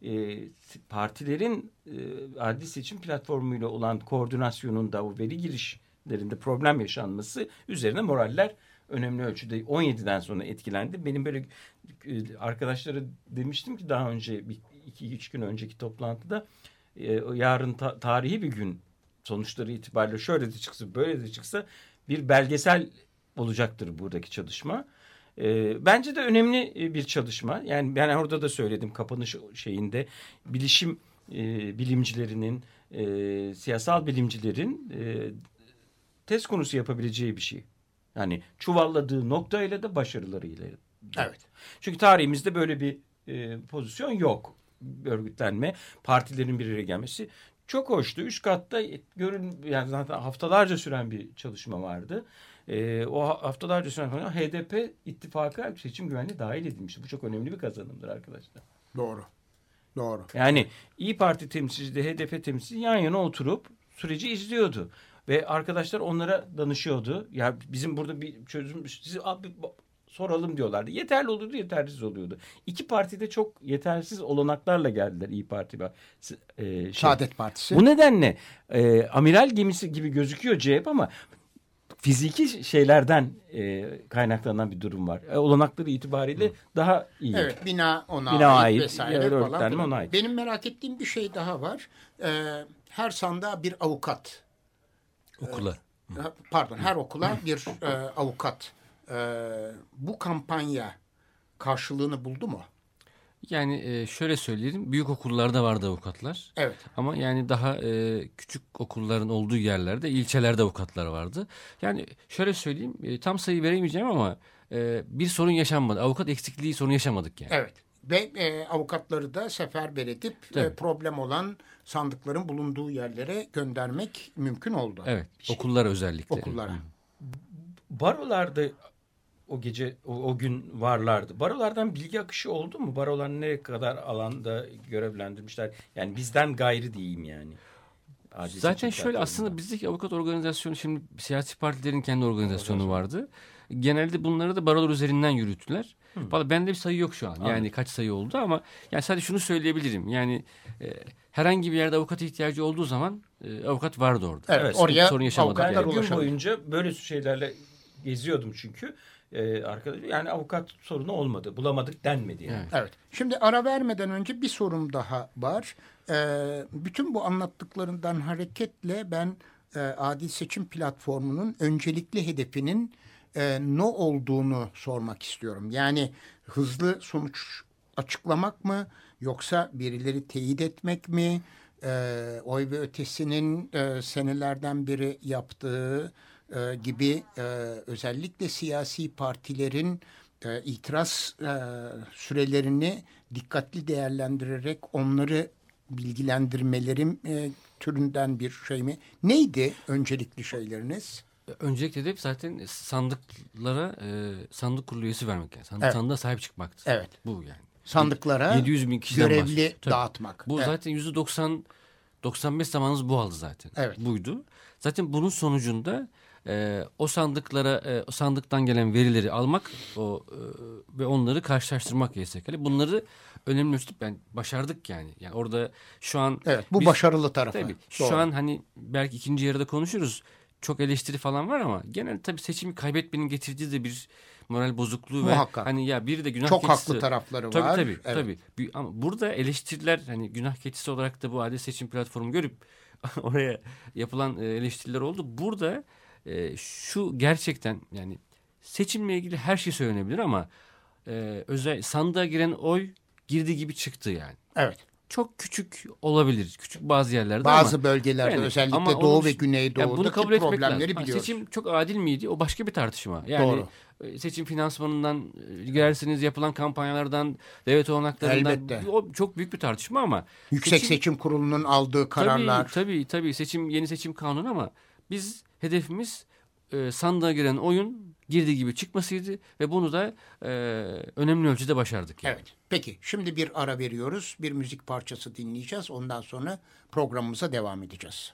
partilerin adli seçim platformuyla olan koordinasyonunda, o veri girişlerinde problem yaşanması üzerine moraller önemli ölçüde 17'den sonra etkilendi. Benim böyle arkadaşlara demiştim ki daha önce 2-3 gün önceki toplantıda, yarın tarihi bir gün, sonuçları itibariyle şöyle de çıksa böyle de çıksa bir belgesel olacaktır buradaki çalışma. Bence de önemli bir çalışma. Yani ben orada da söyledim kapanış şeyinde, bilişim bilimcilerinin, siyasal bilimcilerin tez konusu yapabileceği bir şey. Yani çuvalladığı noktayla da başarılarıyla. Evet. Çünkü tarihimizde böyle bir pozisyon yok. Örgütlenme, partilerin bir araya gelmesi çok hoştu. Üst katta yani zaten haftalarca süren bir çalışma vardı. O haftalarca süren HDP ittifaka seçim güvenliği dahil edilmişti. Bu çok önemli bir kazanımdır arkadaşlar. Doğru. Yani İYİ Parti temsilcileri, HDP temsilcileri yan yana oturup süreci izliyordu. Ve arkadaşlar onlara danışıyordu. Ya bizim burada bir çözüm, sizi soralım diyorlardı. Yeterli oluyordu, yetersiz oluyordu. İki parti de çok yetersiz olanaklarla geldiler İYİ Parti ve Saadet Partisi. Bu nedenle amiral gemisi gibi gözüküyor CHP ama fiziki şeylerden kaynaklanan bir durum var. Olanakları itibariyle daha iyi. Evet, bina ona ait vesaire falan. Ona ait. Benim merak ettiğim bir şey daha var. Her sandığa bir avukat. Okula. Her okula bir avukat. Bu kampanya karşılığını buldu mu? Yani şöyle söyleyelim, büyük okullarda vardı avukatlar. Evet. Ama yani daha küçük okulların olduğu yerlerde, ilçelerde avukatlar vardı. Yani şöyle söyleyeyim, tam sayı veremeyeceğim ama bir sorun yaşanmadı. Avukat eksikliği sorunu yaşamadık yani. Evet. Ve avukatları da seferber edip problem olan sandıkların bulunduğu yerlere göndermek mümkün oldu. Evet. Okullara özellikle. Okullara. Barolarda o gece, o gün varlardı. Barolardan bilgi akışı oldu mu? Barolar ne kadar alanda görevlendirmişler? Yani bizden gayrı diyeyim yani. Zaten şöyle, aslında bizdeki avukat organizasyonu, şimdi siyasi partilerin kendi organizasyonu vardı. Genelde bunları da barolar üzerinden yürüttüler. Vallahi bende bir sayı yok şu an. Yani Anladım. kaç sayı oldu ama yani sadece şunu söyleyebilirim. Yani herhangi bir yerde avukata ihtiyacı olduğu zaman avukat vardı orada. Evet, oraya sorun yaşamadık. avukatlar Yani. Gün boyunca böyle şeylerle geziyordum çünkü. Yani avukat sorunu olmadı. Bulamadık denmedi yani. Evet. Şimdi ara vermeden önce bir sorum daha var. Bütün bu anlattıklarından hareketle ben Adil Seçim Platformu'nun öncelikli hedefinin ne olduğunu sormak istiyorum. Yani hızlı sonuç açıklamak mı, yoksa birileri teyit etmek mi? Oy ve Ötesi'nin senelerden beri yaptığı gibi özellikle siyasi partilerin itiraz sürelerini dikkatli değerlendirerek onları bilgilendirmelerim türünden bir şey mi? Neydi öncelikli şeyleriniz? Öncelikle de zaten sandıklara sandık kurulu üyesi vermek. Yani. Evet. Sandığa sahip çıkmaktı. Evet. Bu yani. Sandıklara 700 bin kişiden görevli bahsediyoruz. Tabii. dağıtmak. Bu Evet. zaten %90-95 zamanımız bu aldı zaten. Evet. Buydu. Zaten bunun sonucunda o sandıklara, o sandıktan gelen verileri almak ve onları karşılaştırmak YSK'yle. Bunları önemli ölçüde başardık yani. Yani orada şu an... Evet, bu biz, başarılı tarafı. Tabii. Doğru. Şu an hani belki ikinci yarıda konuşuruz. Çok eleştiri falan var ama genel tabii seçimi kaybetmenin getirdiği de bir moral bozukluğu Muhakkak. ve hani ya biri de günah çok keçisi. haklı tarafları Tabii, var. Tabii Evet. tabii. Ama burada eleştiriler, hani günah keçisi olarak da bu Adil Seçim Platformu görüp oraya yapılan eleştiriler oldu. Burada şu gerçekten yani seçimle ilgili her şey söylenebilir ama özel sandığa giren oy girdiği gibi çıktı yani. Evet. Çok küçük olabilir. Küçük bazı yerlerde bazı ama bölgelerde yani, özellikle ama Doğu onu, ve yani Güneydoğu'daki bunu kabul etmek problemleri lazım. biliyoruz. Seçim çok adil miydi? O başka bir tartışma. Yani Doğru. Seçim finansmanından girersiniz, yapılan kampanyalardan, devlet olanaklarından Elbette. o çok büyük bir tartışma ama Yüksek Seçim Kurulu'nun aldığı kararlar. Tabii yeni seçim kanunu ama biz hedefimiz sandığa giren oyun girdiği gibi çıkmasıydı ve bunu da önemli ölçüde başardık. Yani. Evet. Peki şimdi bir ara veriyoruz. Bir müzik parçası dinleyeceğiz. Ondan sonra programımıza devam edeceğiz.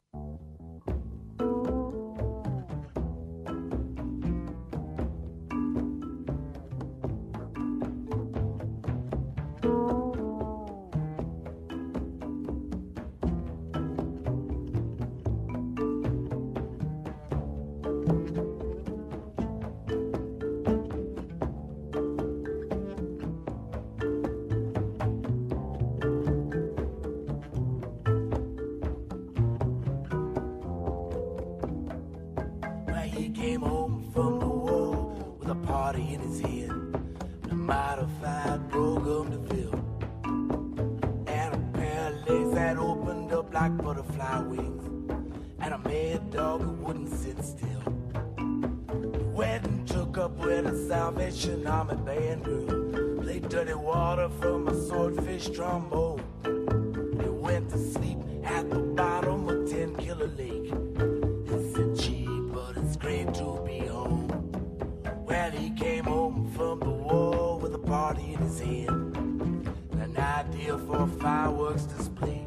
Salvation Army band grew. Played dirty water from a swordfish trombone. They went to sleep at the bottom of 10 Killer Lake. It's a cheap, but it's great to be home. Well, he came home from the war with a party in his head. An idea for a fireworks display.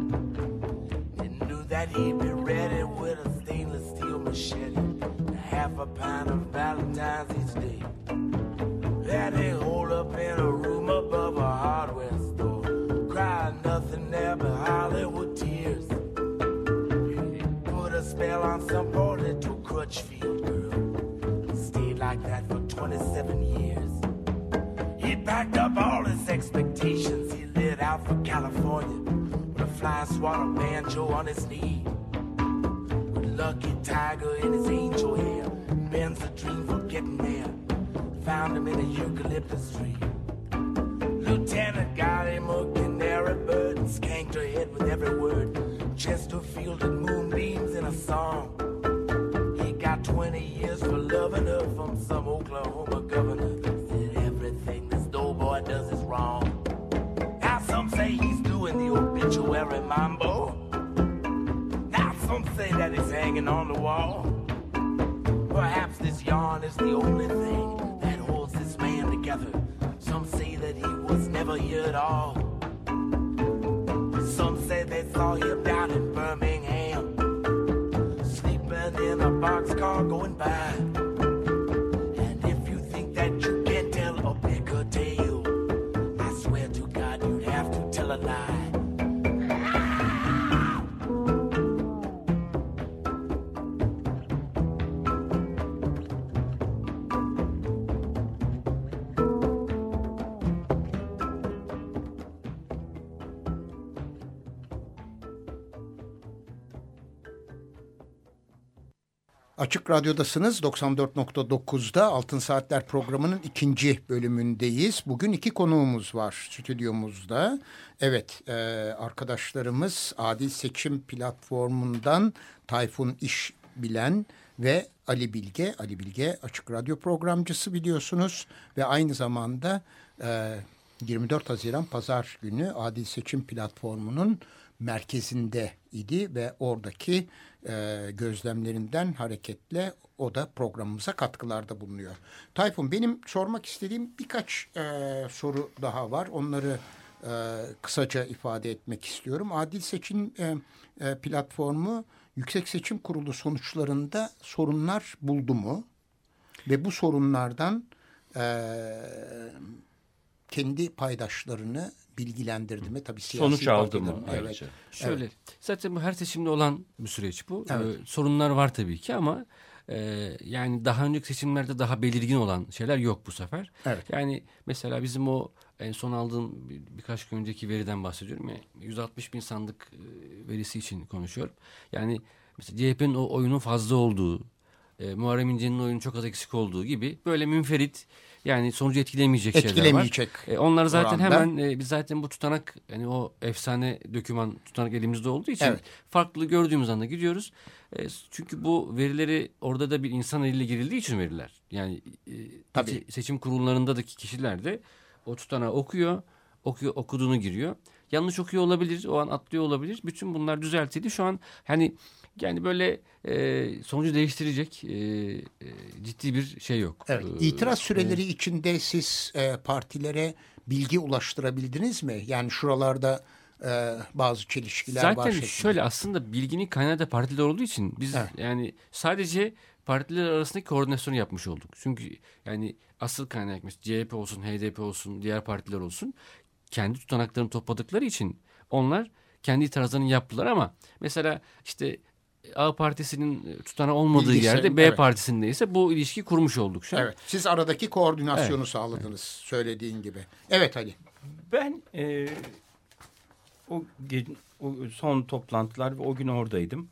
He knew that he'd be ready with a stainless steel machete. Half a pound of Valentine's each day. That they hold up in a room above a hardware store. Cry nothing there but Hollywood tears. He put a spell on some poor little Crutchfield girl. Stayed like that for 27 years. He packed up all his expectations. He lit out for California with a fly swatter banjo on his knee. Lucky Tiger in his angel hair. Ben's a dream for getting there. Found him in a eucalyptus tree. Lieutenant got him a canary bird and skanked her head with every word. Chesterfield and moonbeams in a song. He got 20 years for loving her from some Oklahoma governor. Said everything this doughboy does is wrong. Now some say he's doing the obituary mambo. Some say that he's hanging on the wall. Perhaps this yarn is the only thing that holds this man together. Some say that he was never here at all. Some say they saw him down in Birmingham, sleeping in a boxcar going by. And if you think that you can tell a bigger tale, I swear to God you'd have to tell a lie. Açık Radyo'dasınız. 94.9'da Altın Saatler programının ikinci bölümündeyiz. Bugün iki konuğumuz var stüdyomuzda. Evet, arkadaşlarımız Adil Seçim Platformu'ndan Tayfun İşbilen ve Ali Bilge. Ali Bilge Açık Radyo programcısı biliyorsunuz ve aynı zamanda 24 Haziran Pazar günü Adil Seçim Platformu'nun merkezinde idi ve oradaki gözlemlerinden hareketle o da programımıza katkılarda bulunuyor. Tayfun, benim sormak istediğim birkaç soru daha var. Onları kısaca ifade etmek istiyorum. Adil Seçim Platformu Yüksek Seçim Kurulu sonuçlarında sorunlar buldu mu? Ve bu sorunlardan kendi paydaşlarını bilgilendirdi mi? Tabii siyasi sonuç aldı mı? Evet. Şöyle, evet. zaten bu her seçimde olan bir süreç bu. Evet. Sorunlar var tabii ki ama yani daha önceki seçimlerde daha belirgin olan şeyler yok bu sefer. Evet. Yani mesela bizim o en son aldığım birkaç gün önceki veriden bahsediyorum. Yani 160 bin sandık verisi için konuşuyorum. Yani mesela CHP'nin o oyunun fazla olduğu, Muharrem İnce'nin oyunu çok az eksik olduğu gibi böyle münferit, yani sonucu etkilemeyecek şeyler var. Onlar zaten oranda. Hemen biz zaten bu tutanak, yani o efsane doküman tutanak elimizde olduğu için farklı gördüğümüz anda gidiyoruz. Çünkü bu verileri orada da bir insan eliyle girildiği için veriler. Yani seçim kurullarındaki kişiler de o tutanağı okuduğunu giriyor. Yanlış okuyor olabilir, o an atlıyor olabilir. Bütün bunlar düzeltildi. Şu an yani böyle sonucu değiştirecek ciddi bir şey yok. Evet. İtiraz süreleri içinde siz partilere bilgi ulaştırabildiniz mi? Yani şuralarda bazı çelişkiler var. Zaten şöyle, aslında bilginin kaynağı da partiler olduğu için biz yani sadece partiler arasındaki koordinasyonu yapmış olduk. Çünkü yani asıl kaynak CHP olsun, HDP olsun, diğer partiler olsun, kendi tutanaklarını topladıkları için onlar kendi itirazlarını yaptılar, ama mesela işte A partisinin tutanağı olmadığı yerde B partisindeyse bu ilişki kurmuş olduk şu an. Evet. Siz aradaki koordinasyonu sağladınız söylediğin gibi. Evet Ali. Ben o son toplantılar ve o gün oradaydım.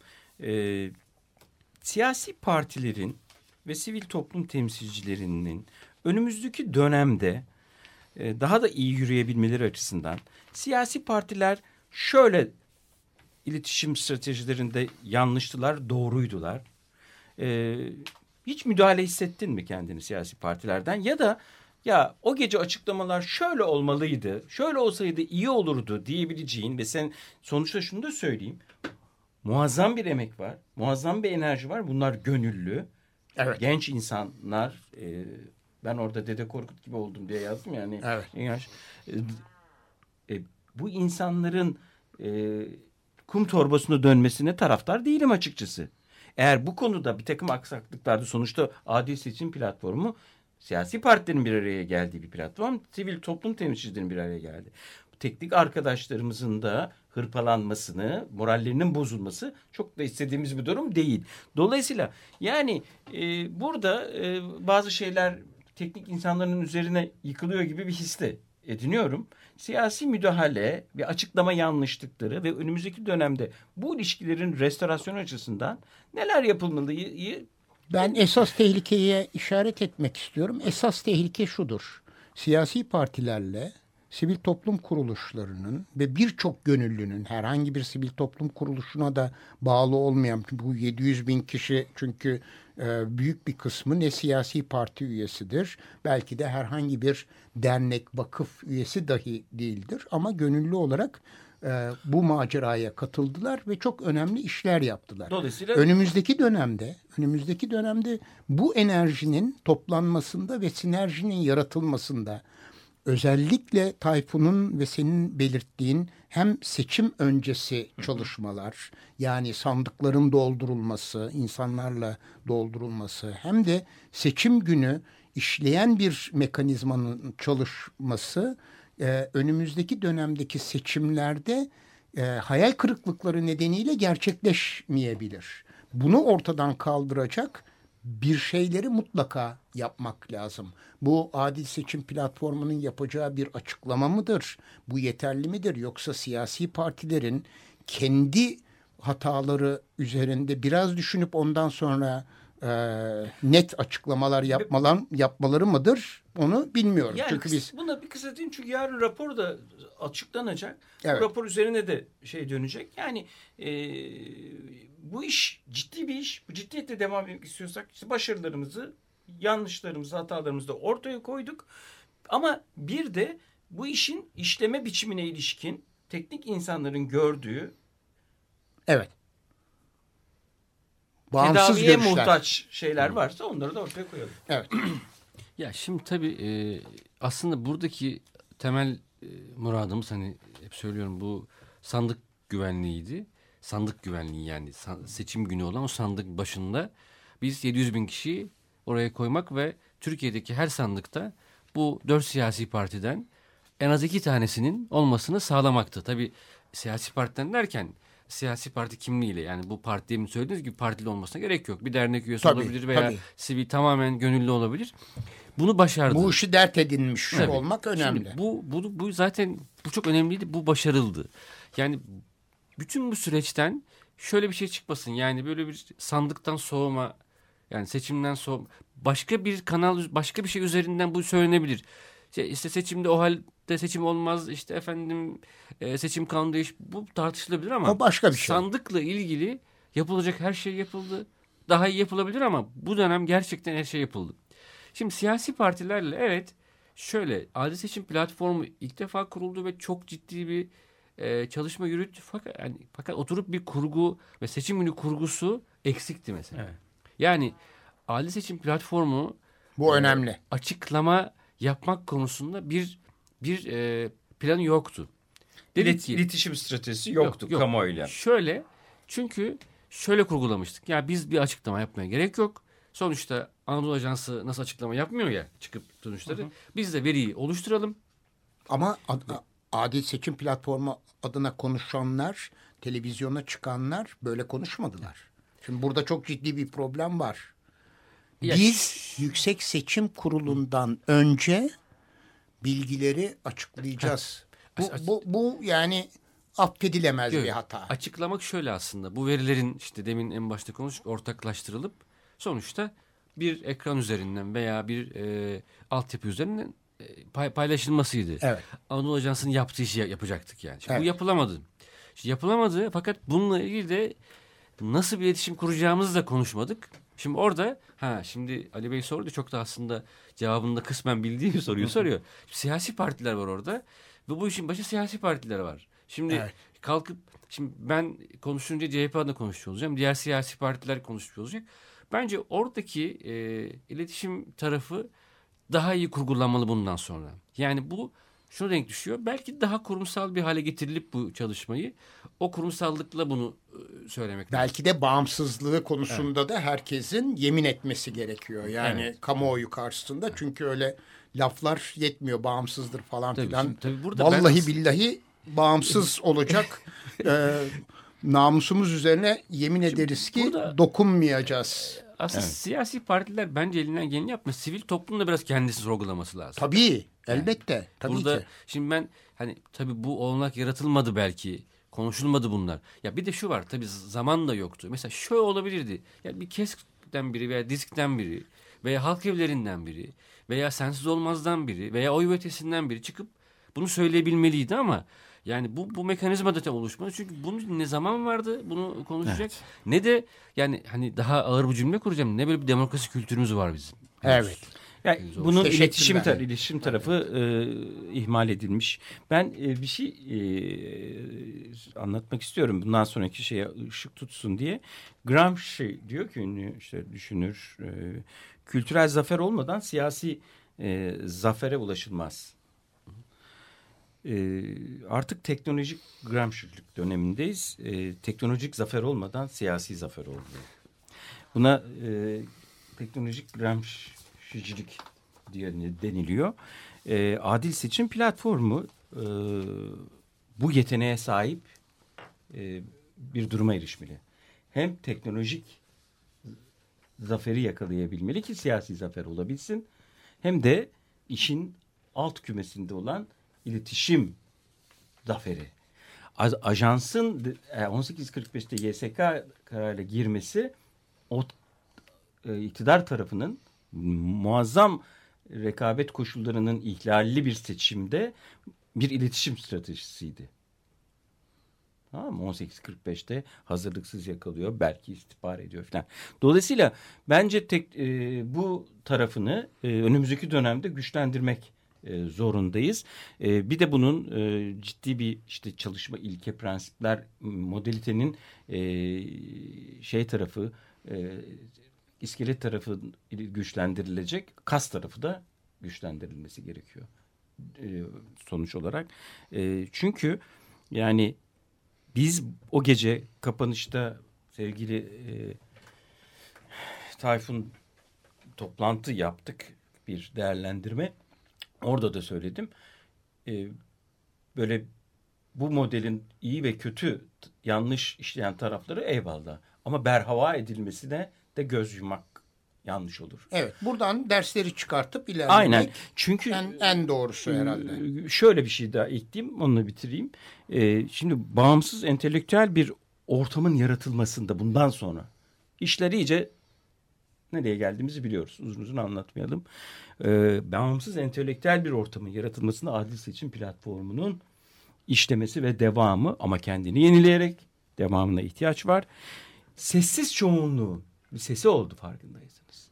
Siyasi partilerin ve sivil toplum temsilcilerinin önümüzdeki dönemde daha da iyi yürüyebilmeleri açısından siyasi partiler şöyle iletişim stratejilerinde yanlıştılar, doğruydular. Hiç müdahale hissettin mi kendini siyasi partilerden? Ya da ya o gece açıklamalar şöyle olmalıydı, şöyle olsaydı iyi olurdu diyebileceğin ve sen sonuçta şunu da söyleyeyim. Muazzam bir emek var, muazzam bir enerji var. Bunlar gönüllü, genç insanlar. Ben orada Dede Korkut gibi oldum diye yazdım yani. Evet. Bu insanların kum torbasına dönmesine taraftar değilim açıkçası. Eğer bu konuda bir takım aksaklıklarda, sonuçta Adil Seçim Platformu siyasi partilerin bir araya geldiği bir platform, sivil toplum temsilcilerinin bir araya geldi. Teknik arkadaşlarımızın da hırpalanmasını, morallerinin bozulması çok da istediğimiz bir durum değil. Dolayısıyla yani burada bazı şeyler teknik insanların üzerine yıkılıyor gibi bir hisse ediniyorum. Siyasi müdahale ve açıklama yanlışlıkları ve önümüzdeki dönemde bu ilişkilerin restorasyonu açısından neler yapılmalı? Ben esas tehlikeye işaret etmek istiyorum. Esas tehlike şudur. Siyasi partilerle sivil toplum kuruluşlarının ve birçok gönüllünün, herhangi bir sivil toplum kuruluşuna da bağlı olmayan bu 700 bin kişi, çünkü büyük bir kısmı ne siyasi parti üyesidir, belki de herhangi bir dernek, vakıf üyesi dahi değildir, ama gönüllü olarak bu maceraya katıldılar ve çok önemli işler yaptılar. Dolayısıyla önümüzdeki dönemde bu enerjinin toplanmasında ve sinerjinin yaratılmasında, özellikle Tayfun'un ve senin belirttiğin hem seçim öncesi çalışmalar, yani sandıkların doldurulması, insanlarla doldurulması, hem de seçim günü işleyen bir mekanizmanın çalışması önümüzdeki dönemdeki seçimlerde hayal kırıklıkları nedeniyle gerçekleşmeyebilir. Bunu ortadan kaldıracak bir şeyleri mutlaka yapmak lazım. Bu Adil Seçim Platformu'nun yapacağı bir açıklama mıdır? Bu yeterli midir? Yoksa siyasi partilerin kendi hataları üzerinde biraz düşünüp ondan sonra net açıklamalar yapmaları mıdır? Onu bilmiyorum. Yani çünkü biz buna bir kısa diyeyim, çünkü yarın rapor da açıklanacak. Evet. Bu rapor üzerine de dönecek. Yani bu iş ciddi bir iş. Bu ciddiyetle devam etmek istiyorsak işte başarılarımızı, yanlışlarımızı, hatalarımızı da ortaya koyduk. Ama bir de bu işin işleme biçimine ilişkin teknik insanların gördüğü bağımsız tedaviye görüşler, muhtaç şeyler varsa onları da ortaya koyalım. Evet. Ya şimdi tabii aslında buradaki temel muradımız, hani hep söylüyorum, bu sandık güvenliğiydi. Sandık güvenliği, yani seçim günü olan o sandık başında biz 700 bin kişiyi oraya koymak ve Türkiye'deki her sandıkta bu 4 siyasi partiden en az 2 tanesinin olmasını sağlamaktı. Tabii siyasi partiden derken siyasi parti kimliğiyle, yani bu parti demin söylediğiniz gibi partili olmasına gerek yok. Bir dernek üyesi olabilir veya sivil, tamamen gönüllü olabilir. Bunu başardı. Bu işi dert edinmiş olmak önemli. Şimdi bu zaten bu çok önemliydi. Bu başarıldı. Yani bütün bu süreçten şöyle bir şey çıkmasın. Yani böyle bir sandıktan soğuma, Yani seçimden sonra başka bir kanal, başka bir şey üzerinden bu söylenebilir. İşte seçimde o halde seçim olmaz, işte efendim seçim kanunu değiş, bu tartışılabilir ama o başka bir şey. Sandıkla ilgili yapılacak her şey yapıldı. Daha iyi yapılabilir ama bu dönem gerçekten her şey yapıldı. Şimdi siyasi partilerle evet şöyle adil seçim platformu ilk defa kuruldu ve çok ciddi bir çalışma yürüttü. Fakat oturup bir kurgu ve seçim günü kurgusu eksikti mesela. Evet. Yani adil seçim platformu Bu önemli. Açıklama yapmak konusunda bir planı yoktu. Dedik ki, İletişim stratejisi yoktu yok. kamuoyuyla. Çünkü şöyle kurgulamıştık. Ya biz bir açıklama yapmaya gerek yok. Sonuçta Anadolu Ajansı nasıl açıklama yapmıyor ya çıkıp sonuçları. Biz de veriyi oluşturalım. Ama adil seçim platformu adına konuşanlar, televizyona çıkanlar böyle konuşmadılar. Şimdi burada çok ciddi bir problem var. Biz Yüksek Seçim Kurulu'ndan önce bilgileri açıklayacağız. Bu yani affedilemez bir hata. Açıklamak şöyle aslında. Bu verilerin işte demin en başta konuştuk ortaklaştırılıp sonuçta bir ekran üzerinden veya bir altyapı üzerinden paylaşılmasıydı. Evet. Anadolu Ajansı'nın yaptığı işi yapacaktık yani. Şimdi evet. Bu yapılamadı. Yapılamadı fakat bununla ilgili de nasıl bir iletişim kuracağımızı da konuşmadık. Şimdi orada şimdi Ali Bey sordu çok da aslında cevabında kısmen bildiği bir soruyu soruyor. Siyasi partiler var orada ve bu işin başı siyasi partiler var. Şimdi kalkıp ben konuşunca CHP adına konuşuyor olacağım. Diğer siyasi partiler konuşuyor olacak. Bence oradaki iletişim tarafı daha iyi kurgulanmalı bundan sonra. Yani bu şuna denk düşüyor. Belki daha kurumsal bir hale getirilip bu çalışmayı o kurumsallıkla bunu söylemek lazım. Belki de bağımsızlığı konusunda da herkesin yemin etmesi gerekiyor. Yani kamuoyu karşısında. Çünkü öyle laflar yetmiyor. Bağımsızdır falan filan. Vallahi billahi bağımsız olacak. Namusumuz üzerine yemin ederiz ki dokunmayacağız. Aslında siyasi partiler bence elinden geleni yapmıyor. Sivil toplum da biraz kendisi sorgulaması lazım. Tabii. Elbette. Tabii burada, ki. Şimdi ben tabii bu olanak yaratılmadı belki. Konuşulmadı bunlar. Ya bir de şu var tabii zaman da yoktu. Mesela şöyle olabilirdi. Ya bir KESK'ten biri veya DİSK'ten biri veya Halk Evlerinden biri veya Sensiz Olmaz'dan biri veya Oy ve Ötesi'nden biri çıkıp bunu söyleyebilmeliydi ama yani bu mekanizma da oluşmadı. Çünkü bunun ne zaman vardı bunu konuşacak ne de yani daha ağır bir cümle kuracağım. Ne böyle bir demokrasi kültürümüz var bizim. Evet. Yani bunun iletişim tarafı ihmal edilmiş. Ben bir şey anlatmak istiyorum. Bundan sonraki şeye ışık tutsun diye. Gramsci diyor ki ünlü düşünür. Kültürel zafer olmadan siyasi zafere ulaşılmaz. Artık teknolojik Gramsci'lik dönemindeyiz. Teknolojik zafer olmadan siyasi zafer oldu. Buna teknolojik Gramsci'cilik diye deniliyor. Adil seçim platformu bu yeteneğe sahip bir duruma erişmeli. Hem teknolojik zaferi yakalayabilmeli ki siyasi zafer olabilsin. Hem de işin alt kümesinde olan iletişim zaferi. Ajansın 1845'te YSK kararıyla girmesi o iktidar tarafının muazzam rekabet koşullarının ihlalli bir seçimde bir iletişim stratejisiydi. Tamam mı? 1845'te hazırlıksız yakalıyor, belki istihbar ediyor falan. Dolayısıyla bence bu tarafını önümüzdeki dönemde güçlendirmek zorundayız. Bir de bunun ciddi bir çalışma ilke prensipler modalitenin tarafı iskelet tarafı güçlendirilecek, kas tarafı da güçlendirilmesi gerekiyor sonuç olarak. Çünkü yani biz o gece kapanışta sevgili Tayfun toplantı yaptık, bir değerlendirme. Orada da söyledim. Böyle bu modelin iyi ve kötü, yanlış işleyen tarafları eyvallah. Ama berhava edilmesine de göz yumak yanlış olur. Evet, buradan dersleri çıkartıp ilerlemek. Aynen. Çünkü en doğrusu herhalde. Şöyle bir şey daha ekleyeyim, onunla bitireyim. Şimdi bağımsız entelektüel bir ortamın yaratılmasında bundan sonra işler iyice nereye geldiğimizi biliyoruz. Uzun uzun anlatmayalım. Bağımsız entelektüel bir ortamın yaratılmasında Adil Seçim Platformu'nun işlemesi ve devamı, ama kendini yenileyerek devamına ihtiyaç var. Sessiz çoğunluğun bir sesi oldu, farkındaysanız.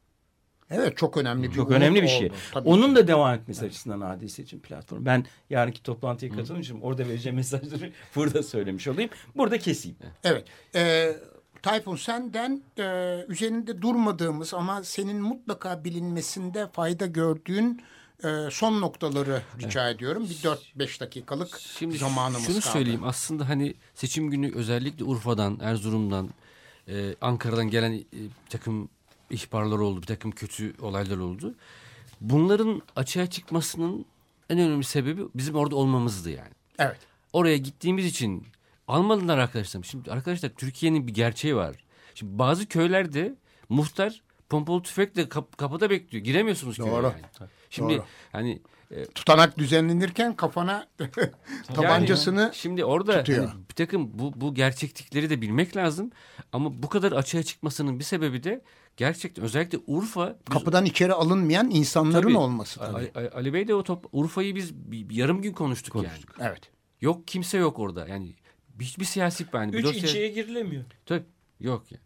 Evet, çok önemli bir Çok önemli bir şey. oldu, Onun da devam etmesi açısından Adil Seçim Platformu. Ben yarınki toplantıya katılmışım. Orada vereceğim mesajları burada söylemiş olayım. Burada keseyim. Evet. Tayfun, senden üzerinde durmadığımız ama senin mutlaka bilinmesinde fayda gördüğün son noktaları rica ediyorum. Bir 4-5 dakikalık zamanımız kaldı. Şunu söyleyeyim, aslında hani seçim günü özellikle Urfa'dan, Erzurum'dan, Ankara'dan gelen bir takım ihbarlar oldu, bir takım kötü olaylar oldu. Bunların açığa çıkmasının en önemli sebebi bizim orada olmamızdı yani. Evet. Oraya gittiğimiz için almadılar arkadaşlar. Şimdi arkadaşlar, Türkiye'nin bir gerçeği var. Şimdi bazı köylerde muhtar pompalı tüfekle kapıda bekliyor. Giremiyorsunuz köye Doğru. yani. Şimdi Doğru. hani Tutanak düzenlenirken kafana tabancasını yani, şimdi orada tutuyor. hani bir takım bu gerçeklikleri de bilmek lazım. Ama bu kadar açığa çıkmasının bir sebebi de gerçekten özellikle Urfa. Kapıdan içeri alınmayan insanların Tabii, olması. Tabii. Ali Bey de Urfa'yı biz bir yarım gün konuştuk yani. Evet. Yok, kimse yok orada. Yani hiçbir siyasi yani 3 ilçeye girilemiyor. Tabii yok yani.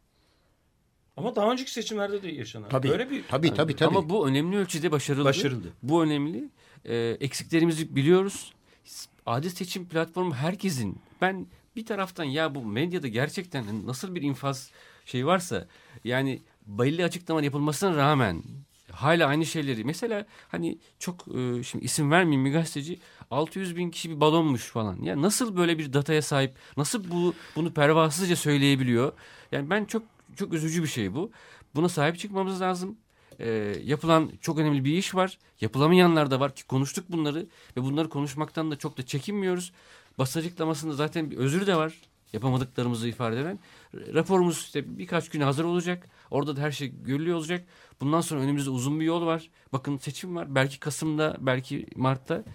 Ama daha önceki seçimlerde de yaşanan. Tabii. Böyle bir Tabii. Ama bu önemli ölçüde başarıldı. Bu önemli. Eksiklerimizi biliyoruz. Adil Seçim Platformu herkesin, ben bir taraftan ya bu medyada gerçekten nasıl bir infaz şey varsa, yani belli açıklamalar yapılmasına rağmen hala aynı şeyleri, mesela hani çok şimdi isim vermeyeyim, bir gazeteci 600 bin kişi bir balonmuş falan. Ya nasıl böyle bir dataya sahip, nasıl bunu pervasızca söyleyebiliyor? Yani ben çok üzücü bir şey bu. Buna sahip çıkmamız lazım. Yapılan çok önemli bir iş var. Yapılamayanlar da var ki konuştuk bunları ve bunları konuşmaktan da çok da çekinmiyoruz. Basın açıklamasında zaten bir özür de var. Yapamadıklarımızı ifade eden. Raporumuz işte birkaç güne hazır olacak. Orada da her şey görülüyor olacak. Bundan sonra önümüzde uzun bir yol var. Bakın, seçim var. Belki Kasım'da, belki Mart'ta.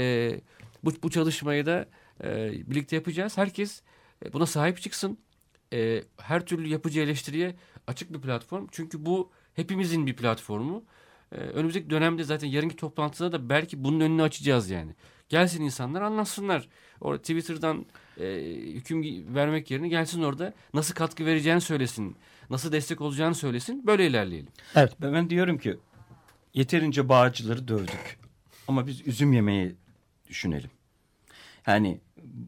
Bu çalışmayı da birlikte yapacağız. Herkes buna sahip çıksın. Her türlü yapıcı eleştiriye açık bir platform. Çünkü bu hepimizin bir platformu. Önümüzdeki dönemde zaten yarınki toplantıda da belki bunun önünü açacağız yani. Gelsin insanlar, anlatsınlar. Orada Twitter'dan hüküm vermek yerine gelsin, orada nasıl katkı vereceğini söylesin. Nasıl destek olacağını söylesin. Böyle ilerleyelim. Evet. Ben diyorum ki yeterince bağcıları dövdük. Ama biz üzüm yemeyi düşünelim. Yani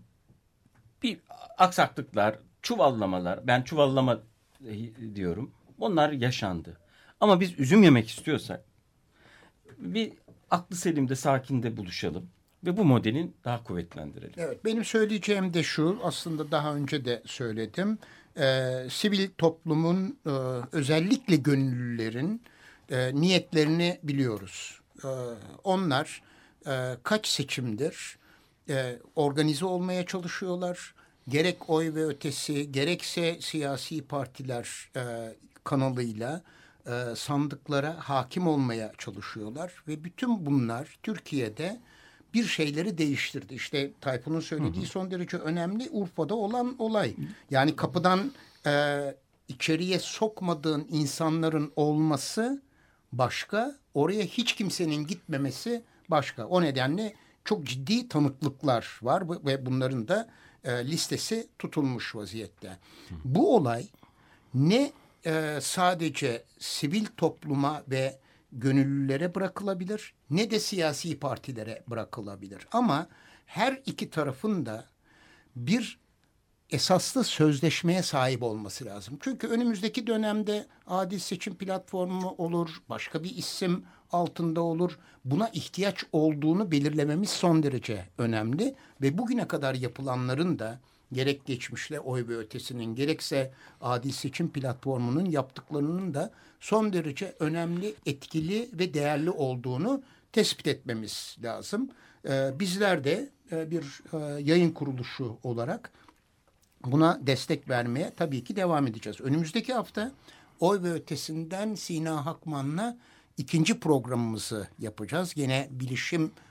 bir aksaklıklar, çuvallamalar, ben çuvallama diyorum. Onlar yaşandı. Ama biz üzüm yemek istiyorsak bir aklı selimde, sakinde buluşalım ve bu modelin daha kuvvetlendirelim. Evet, benim söyleyeceğim de şu, aslında daha önce de söyledim. Sivil toplumun, özellikle gönüllülerin niyetlerini biliyoruz. Onlar kaç seçimdir organize olmaya çalışıyorlar. Gerek oy ve ötesi, gerekse siyasi partiler kanalıyla sandıklara hakim olmaya çalışıyorlar. Ve bütün bunlar Türkiye'de bir şeyleri değiştirdi. İşte Tayfun'un söylediği son derece önemli, Urfa'da olan olay. Yani kapıdan içeriye sokmadığın insanların olması başka, oraya hiç kimsenin gitmemesi başka. O nedenle çok ciddi tanıklıklar var ve bunların da listesi tutulmuş vaziyette. Bu olay ne sadece sivil topluma ve gönüllülere bırakılabilir, ne de siyasi partilere bırakılabilir. Ama her iki tarafın da bir esaslı sözleşmeye sahip olması lazım. Çünkü önümüzdeki dönemde Adil Seçim Platformu olur, başka bir isim altında olur. Buna ihtiyaç olduğunu belirlememiz son derece önemli ve bugüne kadar yapılanların da gerek geçmişte oy ve ötesinin, gerekse Adil Seçim Platformu'nun yaptıklarının da son derece önemli, etkili ve değerli olduğunu tespit etmemiz lazım. Bizler de bir yayın kuruluşu olarak buna destek vermeye tabii ki devam edeceğiz. Önümüzdeki hafta oy ve ötesinden Sina Hakman'la ikinci programımızı yapacağız. Gene bilişim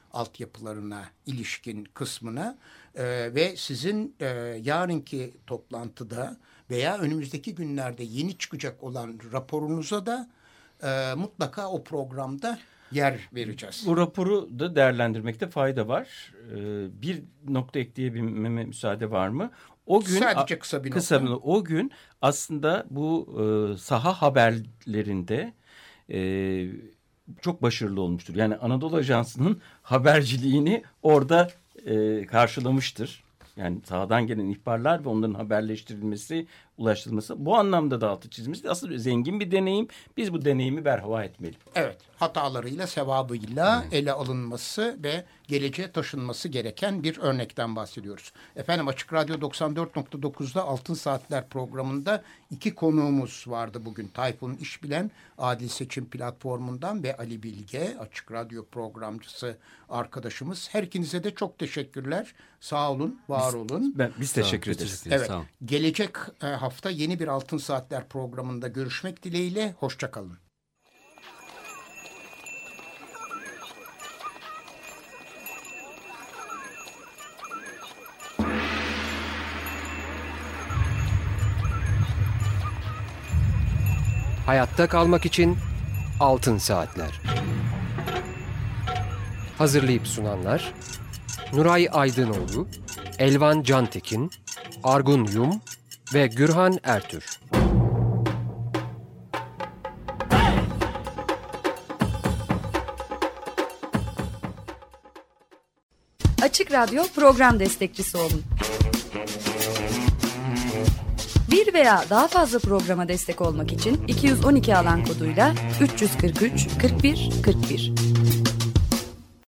altyapılarına ilişkin kısmına ve sizin yarınki toplantıda veya önümüzdeki günlerde yeni çıkacak olan raporunuza da mutlaka o programda yer vereceğiz. Bu raporu da değerlendirmekte fayda var. Bir nokta ekleyebilmeme müsaade var mı? O gün sadece kısa bir nokta. O gün aslında bu saha haberlerinde çok başarılı olmuştur. Yani Anadolu Ajansı'nın haberciliğini orada karşılamıştır. Yani sahadan gelen ihbarlar ve onların haberleştirilmesi, ulaştırılması bu anlamda da altı çizilmesi aslında zengin bir deneyim. Biz bu deneyimi berhava etmeliyiz. Evet, hatalarıyla, sevabıyla ele alınması ve geleceğe taşınması gereken bir örnekten bahsediyoruz. Efendim, Açık Radyo 94.9'da Altın Saatler programında 2 konuğumuz vardı bugün. Tayfun İşbilen, Adil Seçim Platformu'ndan ve Ali Bilge, Açık Radyo programcısı arkadaşımız. Her ikinize de çok teşekkürler. Sağ olun, var olun. Biz teşekkür ederiz. Evet, Sağ olun. gelecek hafta yeni bir Altın Saatler programında görüşmek dileğiyle. Hoşça kalın. Hayatta kalmak için Altın Saatler. Hazırlayıp sunanlar Nuray Aydınoğlu, Elvan Cantekin, Argun Yum ve Gürhan Ertür. Açık Radyo program destekçisi olun. Bir veya daha fazla programa destek olmak için 212 alan koduyla 343 41 41.